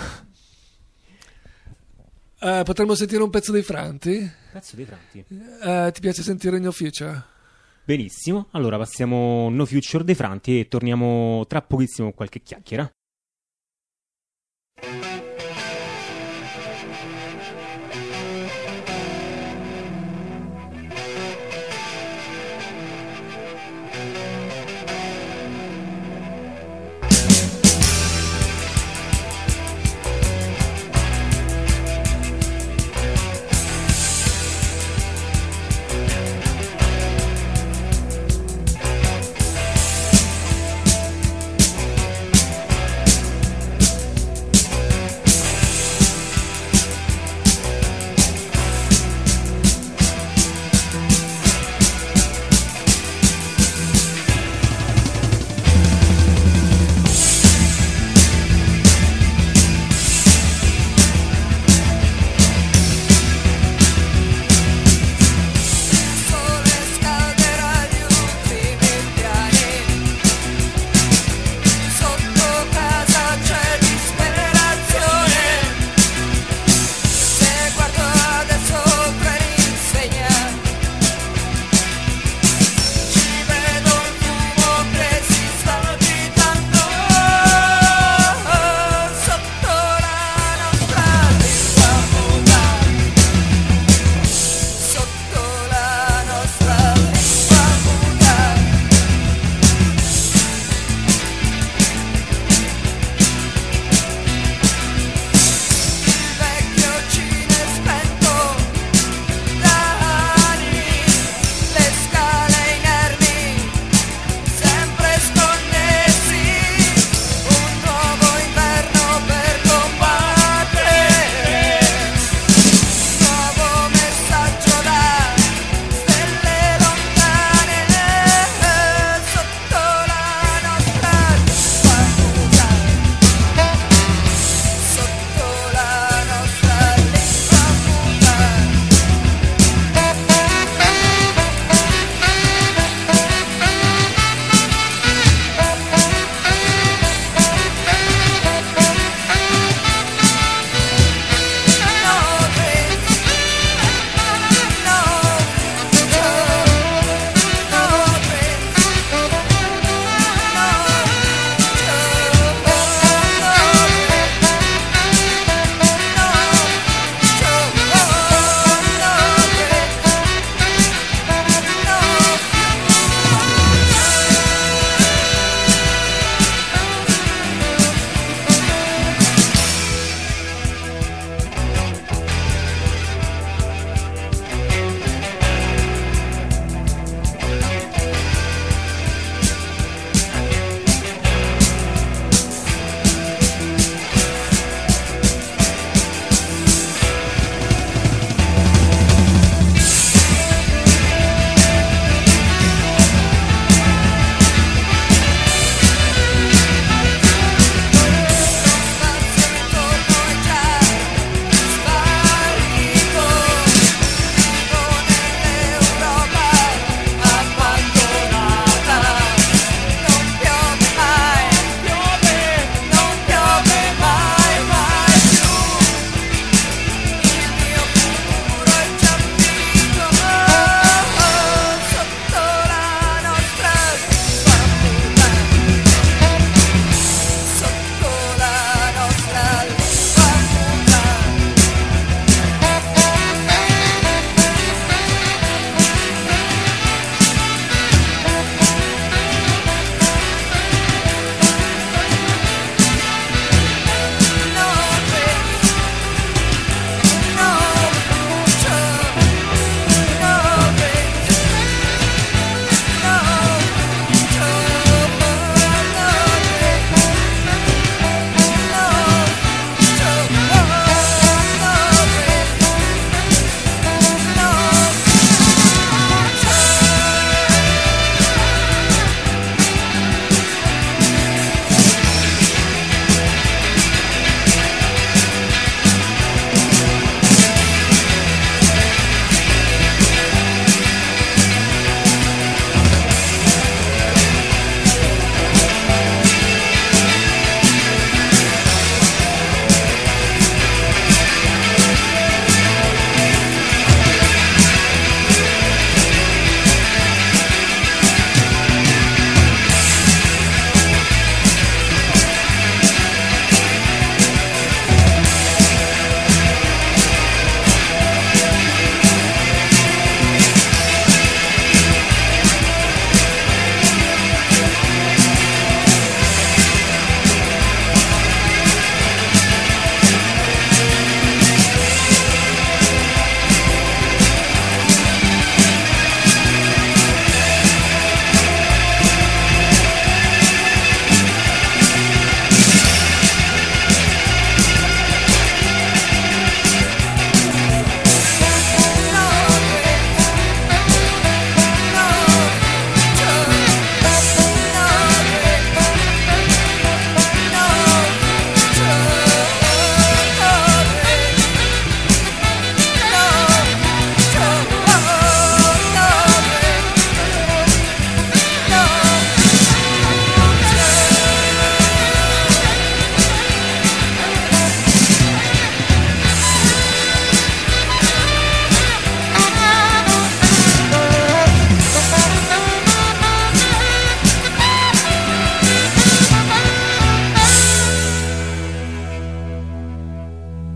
S2: Potremmo sentire un pezzo dei Franti?
S1: Pezzo dei Franti.
S2: Ti piace sentire No Future?
S1: Benissimo, allora passiamo No Future dei Franti e torniamo tra pochissimo con qualche chiacchiera.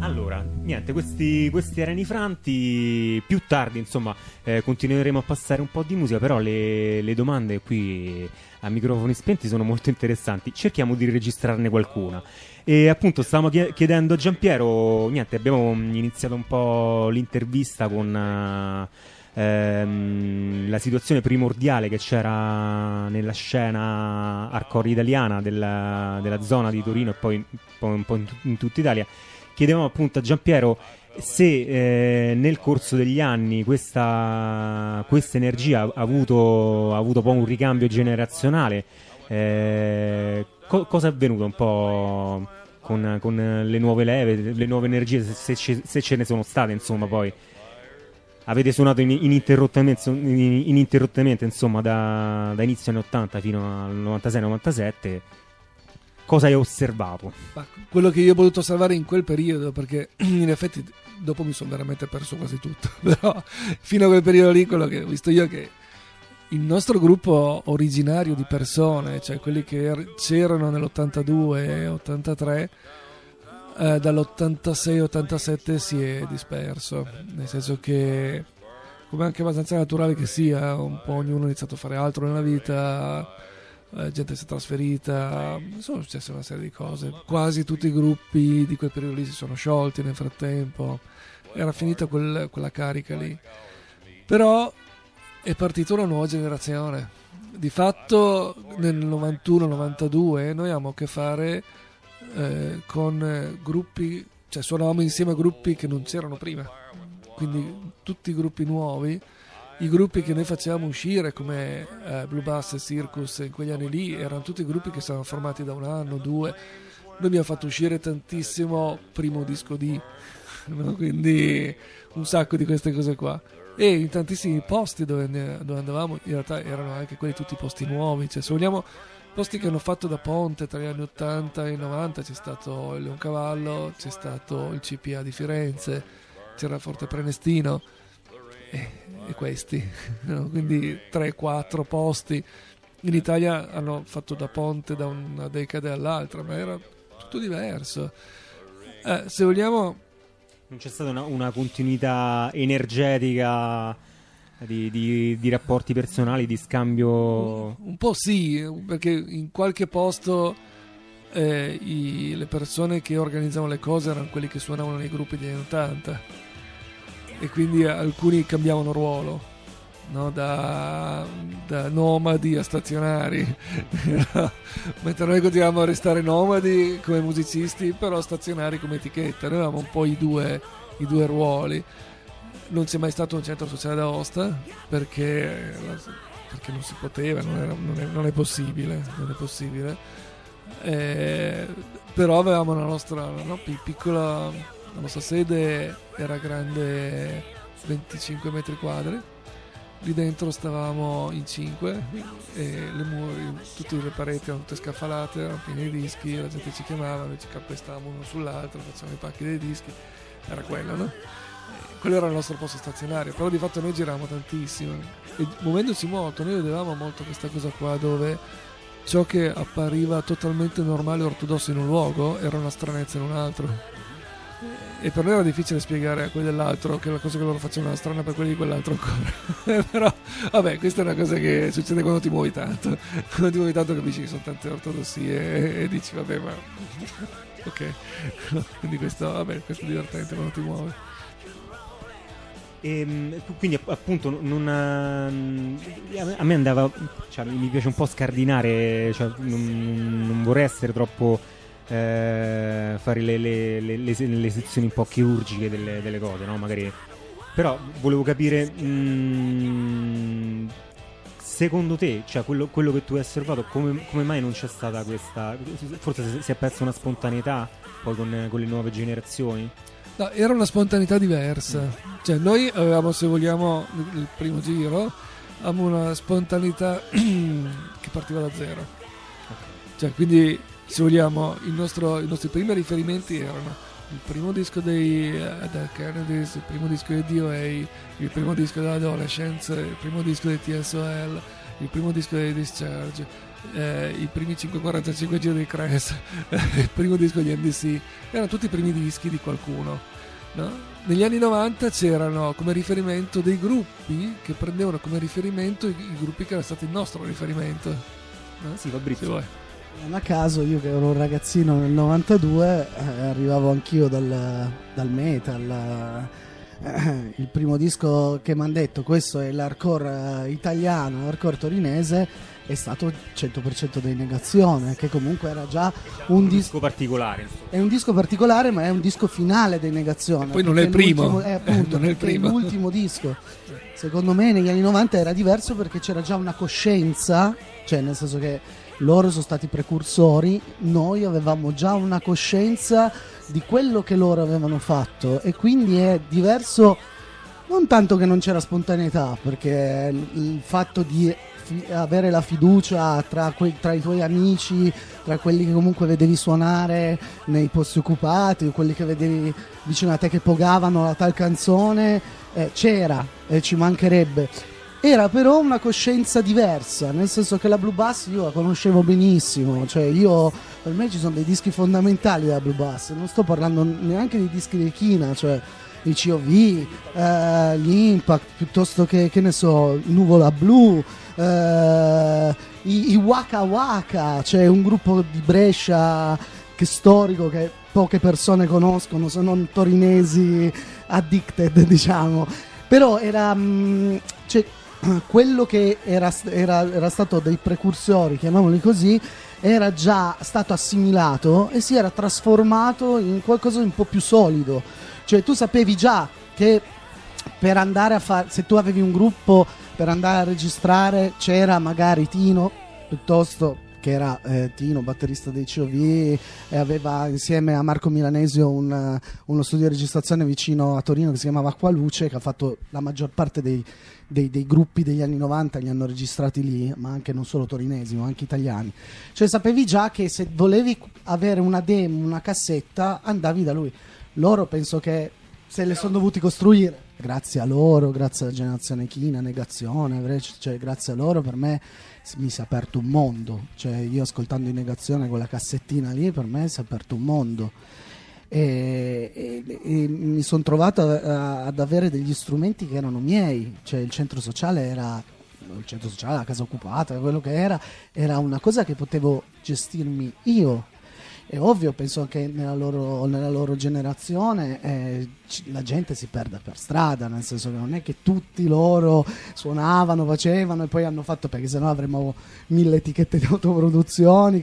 S1: Allora, niente, questi erano i Franti. Più tardi, insomma, continueremo a passare un po' di musica, però le domande qui a microfoni spenti sono molto interessanti. Cerchiamo di registrarne qualcuna. E appunto stavamo chiedendo a Giampiero, niente, abbiamo iniziato un po' l'intervista con la situazione primordiale che c'era nella scena hardcore italiana della zona di Torino e poi un po' in tutta Italia. Chiedevamo appunto a Giampiero se nel corso degli anni questa energia ha avuto poi un ricambio generazionale. Cosa è avvenuto un po' con le nuove leve, le nuove energie, se ce ne sono state, insomma. Poi avete suonato ininterrottamente, insomma, da inizio anni 80 fino al 96-97. Cosa hai osservato?
S2: Ma quello che io ho voluto osservare in quel periodo, perché in effetti dopo mi sono veramente perso quasi tutto, però fino a quel periodo lì quello che ho visto io è che il nostro gruppo originario di persone, cioè quelli che c'erano nell'82 e 83, dall'86-87 si è disperso, nel senso che, come anche abbastanza naturale che sia, un po' ognuno ha iniziato a fare altro nella vita, gente si è trasferita, sono successe una serie di cose, quasi tutti i gruppi di quel periodo lì si sono sciolti nel frattempo, era finita quella carica lì, però è partita una nuova generazione. Di fatto nel 91-92 noi avevamo a che fare con gruppi, cioè suonavamo insieme a gruppi che non c'erano prima, quindi tutti i gruppi nuovi, i gruppi che noi facevamo uscire come Blue Bass e Circus in quegli anni lì erano tutti gruppi che stavano formati da un anno, due. Noi abbiamo fatto uscire tantissimo primo disco di, no? Quindi un sacco di queste cose qua, e in tantissimi posti dove andavamo in realtà erano anche quelli tutti posti nuovi, cioè se vogliamo posti che hanno fatto da ponte tra gli anni 80 e 90. C'è stato il Leoncavallo, c'è stato il CPA di Firenze, c'era Forte Prenestino e questi, no? Quindi 3-4 posti in Italia hanno fatto da ponte da una decade all'altra, ma era tutto diverso. Se vogliamo,
S1: non c'è stata una continuità energetica di rapporti personali, di scambio?
S2: Un po' sì, perché in qualche posto le persone che organizzavano le cose erano quelli che suonavano nei gruppi degli anni 80 e quindi alcuni cambiavano ruolo, no? Da nomadi a stazionari mentre noi continuavamo a restare nomadi come musicisti, però stazionari come etichetta. Noi avevamo un po' i due ruoli. Non c'è mai stato un centro sociale d'Aosta perché non si poteva, non è possibile, però avevamo la nostra piccola, la nostra sede era grande 25 metri quadri, lì dentro stavamo in 5 e le mura, tutte le pareti erano tutte scaffalate, erano piene di dischi, la gente ci chiamava, noi ci calpestavamo uno sull'altro, facevamo i pacchi dei dischi, era quello, no? Quello era il nostro posto stazionario, però di fatto noi giravamo tantissimo e muovendoci molto noi vedevamo molto questa cosa qua, dove ciò che appariva totalmente normale e ortodosso in un luogo era una stranezza in un altro, e per noi era difficile spiegare a quelli dell'altro che la cosa che loro facevano era strana per quelli di quell'altro ancora. Però vabbè, questa è una cosa che succede quando ti muovi tanto capisci che sono tante ortodossie e dici vabbè, ma ok. Quindi questo è divertente quando ti muovi.
S1: E quindi appunto a me andava, cioè, mi piace un po' scardinare, cioè, non vorrei essere troppo fare le sezioni un po' chirurgiche delle cose, no? Magari, però volevo capire, secondo te, cioè quello che tu hai osservato, come mai non c'è stata questa, forse si è persa una spontaneità poi con le nuove generazioni?
S2: No, era una spontaneità diversa. Cioè noi avevamo, se vogliamo, il primo giro avevamo una spontaneità che partiva da zero. Cioè, quindi, se vogliamo, i nostri primi riferimenti erano il primo disco dei Dead Kennedys, il primo disco dei DOA, il primo disco dell'Adolescence, il primo disco dei TSOL, il primo disco dei Discharge, i primi 545 giri di Crest, il primo disco di NDC, erano tutti i primi dischi di qualcuno, no? Negli anni 90 c'erano come riferimento dei gruppi che prendevano come riferimento i gruppi che erano stati il nostro riferimento, no?
S1: Sì, Fabrizio.
S3: Non a caso io che ero un ragazzino nel 92 arrivavo anch'io dal metal. Il primo disco che mi hanno detto questo è l'hardcore italiano, l'hardcore torinese, è stato 100% dei Negazione, che comunque era già un disco
S1: particolare, insomma.
S3: È un disco particolare, ma è un disco finale dei Negazione.
S2: Poi non è il primo,
S3: appunto,
S2: non è il primo.
S3: È l'ultimo disco. Secondo me negli anni 90 era diverso perché c'era già una coscienza, cioè nel senso che loro sono stati precursori, noi avevamo già una coscienza di quello che loro avevano fatto, e quindi è diverso, non tanto che non c'era spontaneità, perché il fatto di avere la fiducia tra i tuoi amici, tra quelli che comunque vedevi suonare nei posti occupati, quelli che vedevi vicino a te che pogavano la tal canzone, c'era, ci mancherebbe. Era però una coscienza diversa, nel senso che la Blue Bass io la conoscevo benissimo, cioè per me ci sono dei dischi fondamentali della Blue Bass, non sto parlando neanche dei dischi di Kina, cioè i COV, gli Impact, piuttosto che ne so, Nuvola Blu, i Waka Waka, cioè un gruppo di Brescia che storico che poche persone conoscono, se non torinesi addicted, diciamo, però era cioè, quello che era stato dei precursori, chiamiamoli così, era già stato assimilato e si era trasformato in qualcosa di un po' più solido. Cioè tu sapevi già che per andare a fare, se tu avevi un gruppo per andare a registrare, c'era magari Tino, piuttosto che era Tino, batterista dei COV, e aveva insieme a Marco Milanesio uno studio di registrazione vicino a Torino che si chiamava Acqualuce, che ha fatto la maggior parte dei gruppi degli anni 90, li hanno registrati lì, ma anche non solo torinesi, ma anche italiani. Cioè sapevi già che se volevi avere una demo, una cassetta, andavi da lui. Loro penso che se le sono dovuti costruire grazie a loro, grazie alla generazione Kina, Negazione, cioè grazie a loro per me mi si è aperto un mondo, cioè io ascoltando in Negazione quella cassettina lì, per me si è aperto un mondo e mi sono trovato ad avere degli strumenti che erano miei, cioè il centro sociale, la casa occupata, quello che era una cosa che potevo gestirmi io. È ovvio, penso che nella loro generazione la gente si perda per strada, nel senso che non è che tutti loro suonavano, facevano e poi hanno fatto, perché sennò avremmo 1000 etichette di autoproduzioni,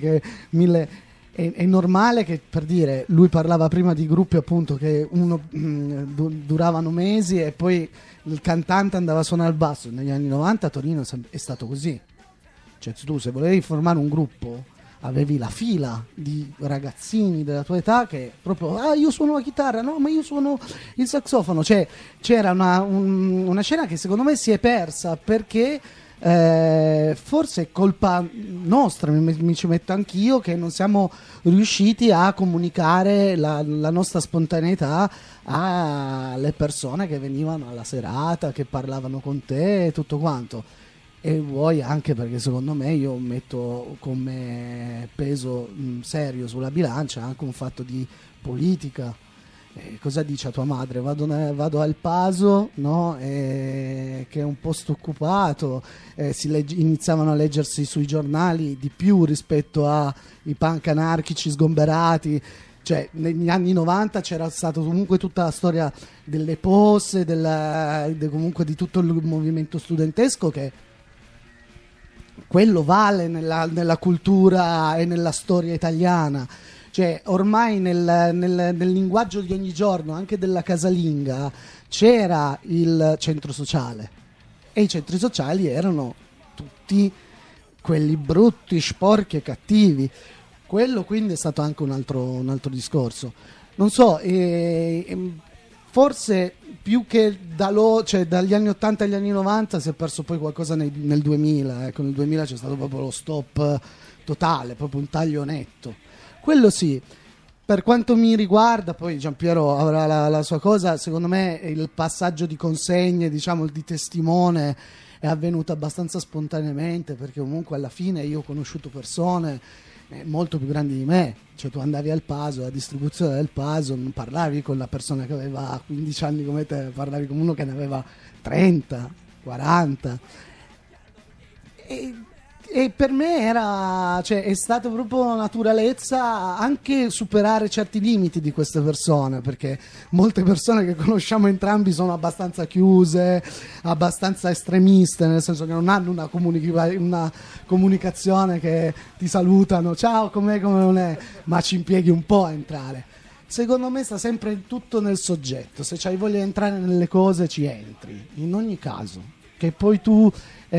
S3: è normale che, per dire, lui parlava prima di gruppi appunto che duravano mesi e poi il cantante andava a suonare il basso. Negli anni 90 a Torino è stato così, cioè tu se volevi formare un gruppo avevi la fila di ragazzini della tua età che proprio io suono la chitarra, no ma io suono il saxofono, cioè c'era una scena che secondo me si è persa perché forse è colpa nostra, mi ci metto anch'io, che non siamo riusciti a comunicare la nostra spontaneità alle persone che venivano alla serata, che parlavano con te e tutto quanto. E vuoi anche perché secondo me io metto come peso serio sulla bilancia anche un fatto di politica. Cosa dice a tua madre? Vado al Paso, no? Che è un posto occupato, iniziavano a leggersi sui giornali di più rispetto ai punk anarchici sgomberati. Cioè negli anni 90 c'era stata comunque tutta la storia delle posse, comunque di tutto il movimento studentesco, che quello vale nella cultura e nella storia italiana. Cioè ormai nel linguaggio di ogni giorno, anche della casalinga, c'era il centro sociale e i centri sociali erano tutti quelli brutti, sporchi e cattivi. Quello quindi è stato anche un altro discorso. Non so, forse più che cioè dagli anni 80 agli anni 90 si è perso poi qualcosa nel 2000. Ecco, nel 2000 c'è stato proprio lo stop totale, proprio un taglio netto. Quello sì. Per quanto mi riguarda, poi Giampiero avrà la sua cosa, secondo me il passaggio di consegne, diciamo di testimone, è avvenuta abbastanza spontaneamente, perché comunque alla fine io ho conosciuto persone molto più grandi di me, cioè tu andavi al Paso, alla distribuzione del Paso, non parlavi con la persona che aveva 15 anni come te, parlavi con uno che ne aveva 30, 40 e per me è stato proprio naturalezza anche superare certi limiti di queste persone, perché molte persone che conosciamo entrambi sono abbastanza chiuse, abbastanza estremiste, nel senso che non hanno una comunicazione che ti salutano, ciao, com'è, come non è, ma ci impieghi un po' a entrare. Secondo me sta sempre tutto nel soggetto, se c'hai voglia di entrare nelle cose ci entri, in ogni caso. Che poi tu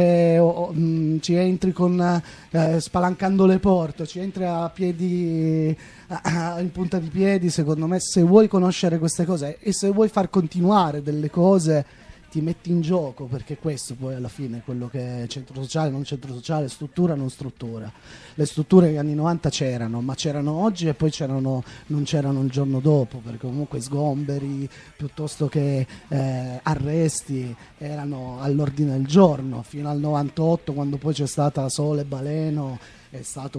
S3: ci entri spalancando le porte, ci entri a piedi, in punta di piedi. Secondo me, se vuoi conoscere queste cose e se vuoi far continuare delle cose, ti metti in gioco, perché questo poi alla fine è quello che è centro sociale, non centro sociale, struttura, non struttura. Le strutture negli anni 90 c'erano, ma c'erano oggi e poi non c'erano il giorno dopo, perché comunque sgomberi piuttosto che arresti erano all'ordine del giorno, fino al 98, quando poi c'è stata Sole Baleno, è stato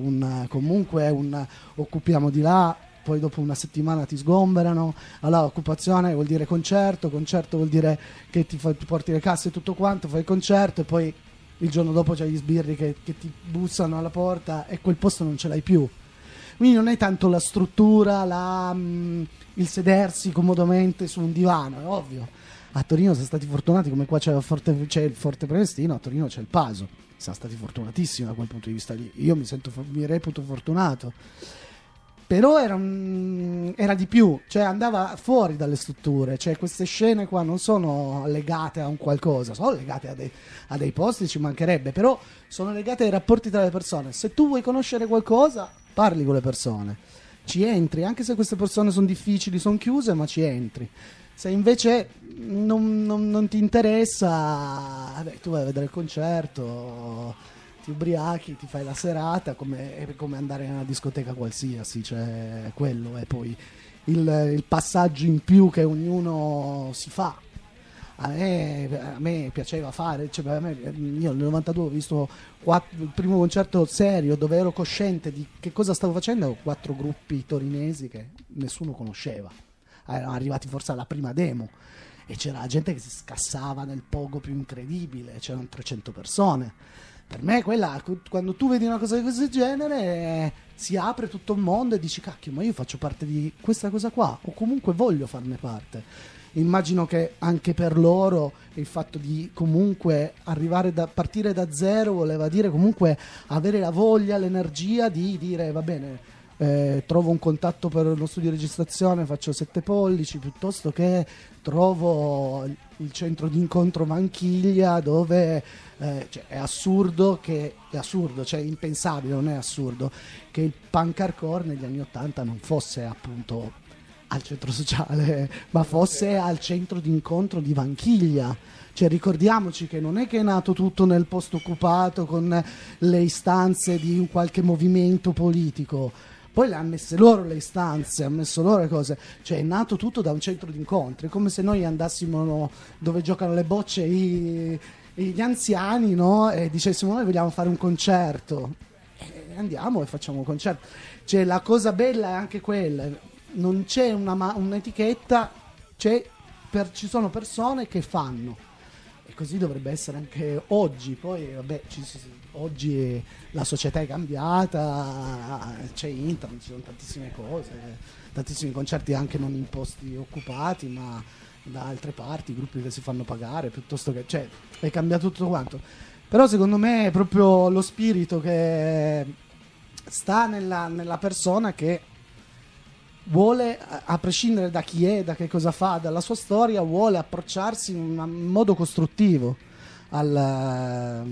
S3: occupiamo di là. Poi dopo una settimana ti sgomberano, allora occupazione vuol dire concerto vuol dire che ti porti le casse e tutto quanto, fai il concerto e poi il giorno dopo c'hai gli sbirri che ti bussano alla porta e quel posto non ce l'hai più. Quindi non è tanto la struttura, il sedersi comodamente su un divano, è ovvio. A Torino siamo stati fortunati, come qua c'è il Forte Prenestino, a Torino c'è il Paso, siamo stati fortunatissimi da quel punto di vista lì. Io mi reputo fortunato. Però era di più, cioè andava fuori dalle strutture, cioè queste scene qua non sono legate a un qualcosa, sono legate a dei posti, ci mancherebbe, però sono legate ai rapporti tra le persone. Se tu vuoi conoscere qualcosa, parli con le persone, ci entri, anche se queste persone sono difficili, sono chiuse, ma ci entri. Se invece non ti interessa, tu vai a vedere il concerto, ti ubriachi, ti fai la serata, è come andare in una discoteca qualsiasi, cioè quello è poi il passaggio in più che ognuno si fa. A me piaceva fare, io nel 92 ho visto il primo concerto serio dove ero cosciente di che cosa stavo facendo, 4 gruppi torinesi che nessuno conosceva, erano arrivati forse alla prima demo e c'era gente che si scassava nel pogo più incredibile, c'erano 300 persone. Per me quando tu vedi una cosa di questo genere si apre tutto il mondo e dici cacchio, ma io faccio parte di questa cosa qua o comunque voglio farne parte. Immagino che anche per loro il fatto di comunque partire da zero voleva dire comunque avere la voglia, l'energia di dire va bene, trovo un contatto per uno studio di registrazione, faccio 7 pollici, piuttosto che trovo il centro di incontro Vanchiglia dove è assurdo, cioè impensabile, non è assurdo che il punk hardcore negli anni 80 non fosse appunto al centro sociale, ma fosse al centro di incontro di Vanchiglia. Cioè ricordiamoci che non è che è nato tutto nel post occupato con le istanze di un qualche movimento politico, poi le hanno messe loro le istanze, hanno messo loro le cose, cioè è nato tutto da un centro di incontri, come se noi andassimo dove giocano le bocce gli anziani, no? E dicessimo noi vogliamo fare un concerto, e andiamo e facciamo un concerto. Cioè la cosa bella è anche quella, non c'è un'etichetta, ci sono persone che fanno, e così dovrebbe essere anche oggi. Poi vabbè, oggi la società è cambiata, c'è internet, ci sono tantissime cose, tantissimi concerti anche non in posti occupati ma da altre parti, gruppi che si fanno pagare, piuttosto che, cioè, è cambiato tutto quanto. Però secondo me è proprio lo spirito che sta nella persona che vuole, a prescindere da chi è, da che cosa fa, dalla sua storia, vuole approcciarsi in un modo costruttivo alla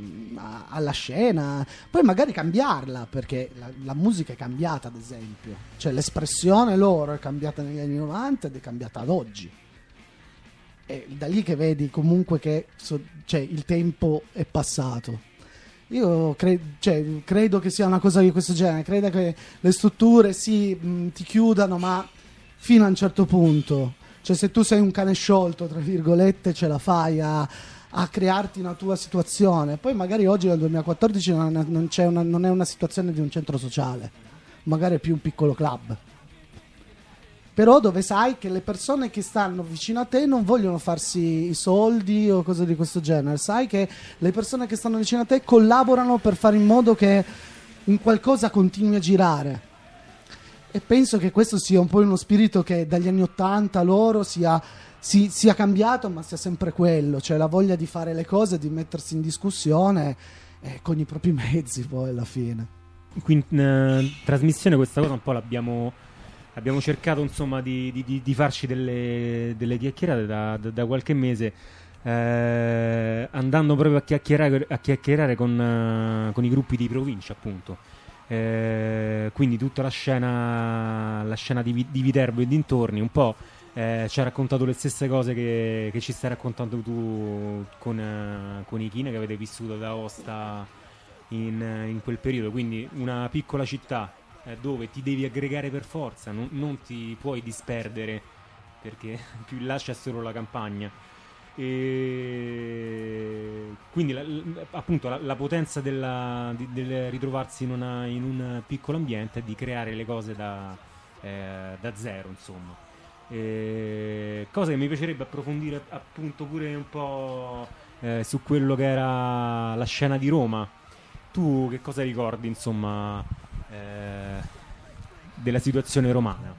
S3: scena, poi magari cambiarla, perché la musica è cambiata, ad esempio, cioè l'espressione loro è cambiata negli anni 90 ed è cambiata ad oggi, è da lì che vedi comunque che il tempo è passato. Io credo che sia una cosa di questo genere, credo che le strutture ti chiudano, ma fino a un certo punto. Cioè se tu sei un cane sciolto, tra virgolette, ce la fai a a crearti una tua situazione. Poi magari oggi nel 2014 non è una situazione di un centro sociale, magari è più un piccolo club, però dove sai che le persone che stanno vicino a te non vogliono farsi i soldi o cose di questo genere, sai che le persone che stanno vicino a te collaborano per fare in modo che un qualcosa continui a girare. E penso che questo sia un po' uno spirito che dagli anni '80 loro sia cambiato, ma sia sempre quello, cioè la voglia di fare le cose, di mettersi in discussione con i propri mezzi poi alla fine.
S1: Qui in trasmissione questa cosa un po' l'abbiamo cercato, insomma, di farci delle chiacchierate da qualche mese, andando proprio a chiacchierare con i gruppi di provincia, appunto. Quindi tutta la scena di Viterbo e dintorni un po' ci ha raccontato le stesse cose che ci stai raccontando tu con Ichina, che avete vissuto ad Aosta in quel periodo. Quindi una piccola città dove ti devi aggregare per forza, non ti puoi disperdere, perché più in là c'è solo la campagna. E quindi appunto la potenza del ritrovarsi in un piccolo ambiente e di creare le cose da zero, insomma. Cosa che mi piacerebbe approfondire appunto pure un po' su quello che era la scena di Roma. Tu che cosa ricordi, insomma, della situazione romana?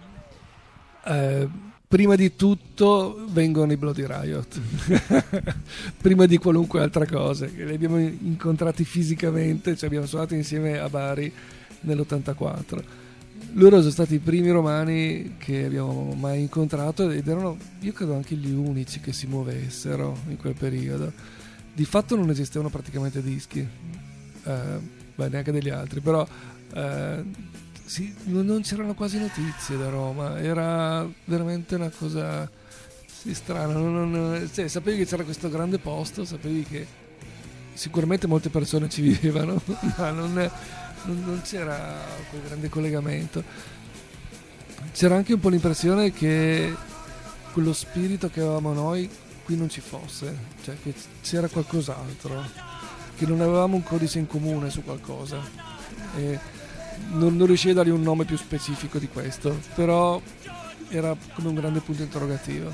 S2: Prima di tutto vengono i Bloody Riot, prima di qualunque altra cosa. Li abbiamo incontrati fisicamente, cioè abbiamo suonato insieme a Bari nell'84. Loro sono stati i primi romani che abbiamo mai incontrato ed erano, io credo, anche gli unici che si muovessero in quel periodo. Di fatto non esistevano praticamente dischi, neanche degli altri, però sì, non c'erano quasi notizie da Roma, era veramente una cosa strana. Cioè, sapevi che c'era questo grande posto, sapevi che sicuramente molte persone ci vivevano, ma non c'era quel grande collegamento. C'era anche un po' l'impressione che quello spirito che avevamo noi qui non ci fosse, cioè che c'era qualcos'altro, che non avevamo un codice in comune su qualcosa. Non riuscivo a dargli un nome più specifico di questo, però era come un grande punto interrogativo.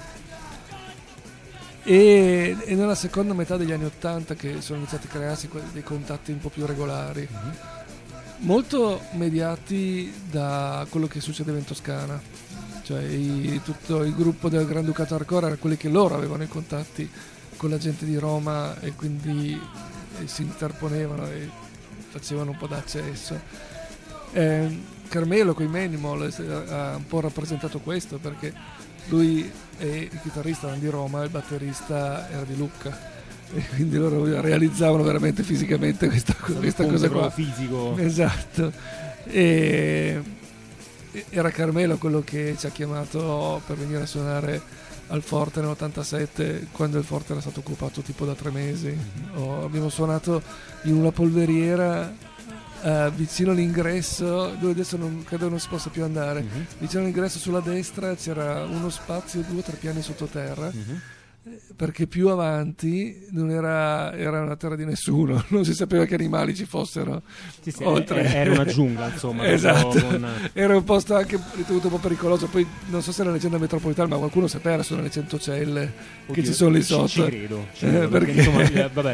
S2: E nella seconda metà degli anni '80 che sono iniziati a crearsi dei contatti un po' più regolari, molto mediati da quello che succedeva in Toscana, cioè tutto il gruppo del Granducato Arcora era quelli che loro avevano i contatti con la gente di Roma e quindi si interponevano e facevano un po' d'accesso. Carmelo con i Manimal ha un po' rappresentato questo, perché lui è il chitarrista era di Roma e il batterista era di Lucca, e quindi loro realizzavano veramente fisicamente questa cosa qua,
S1: fisico.
S2: esatto. E era Carmelo quello che ci ha chiamato per venire a suonare al Forte nell'87, quando il Forte era stato occupato tipo da 3 mesi. Abbiamo suonato in una polveriera vicino all'ingresso, dove adesso credo non si possa più andare. Vicino all'ingresso sulla destra c'era uno spazio 2 o 3 piani sottoterra, perché più avanti non era una terra di nessuno, non si sapeva che animali ci fossero.
S1: Sì,
S2: oltre.
S1: Era una giungla, insomma.
S2: Esatto, era un posto anche ritenuto un po' pericoloso. Poi non so se è una leggenda metropolitana, ma qualcuno si è perso nelle 100 celle che ci sono lì sotto.
S1: Ci credo, perché insomma,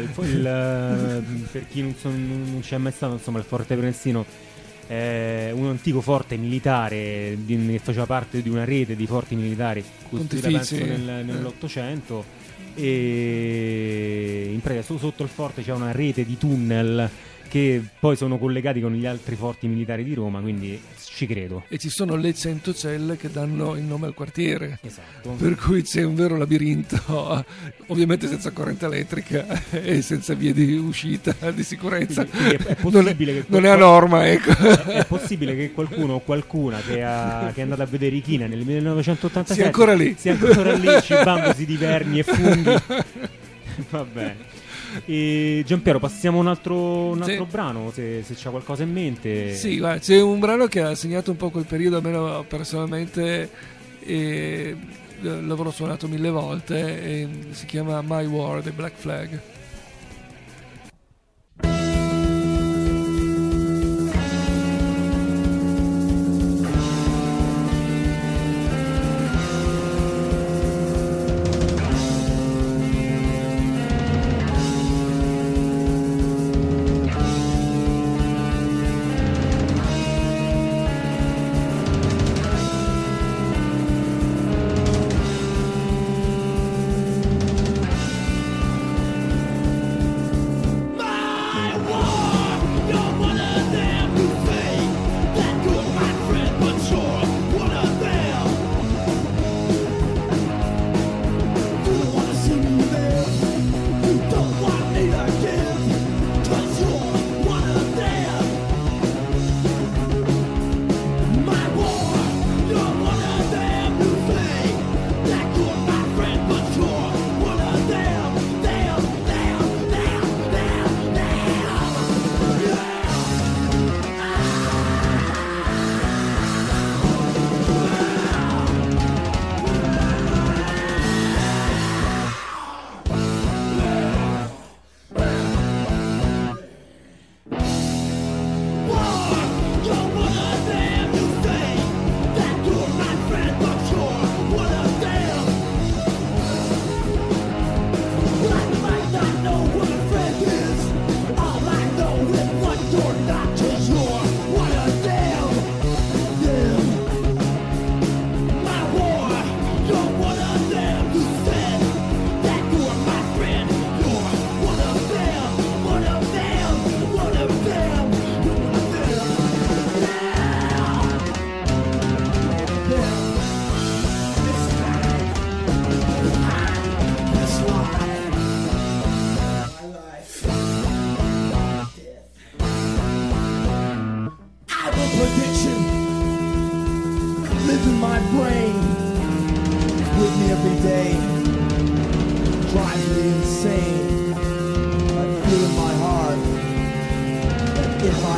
S1: per chi non c'è mai stato, insomma, il Forte Prenestino è un antico forte militare che faceva parte di una rete di forti militari costruita penso nell'800, e in pratica sotto il forte c'è una rete di tunnel che poi sono collegati con gli altri forti militari di Roma, quindi ci credo.
S2: E ci sono le 100 celle che danno il nome al quartiere,
S1: esatto.
S2: Per cui c'è un vero labirinto, ovviamente senza corrente elettrica e senza vie di uscita di sicurezza.
S1: Quindi è possibile
S2: non è a norma, ecco.
S1: È possibile che qualcuno o qualcuna che è andata a vedere Ichina nel 1987
S2: sia ancora lì
S1: cibandosi di vermi e funghi. Va bene. E Giampiero, passiamo un altro brano, se c'è qualcosa in mente.
S2: Sì, guarda, c'è un brano che ha segnato un po' quel periodo, almeno personalmente, l'avrò suonato 1000 volte, e si chiama My War dei Black Flag.
S4: If I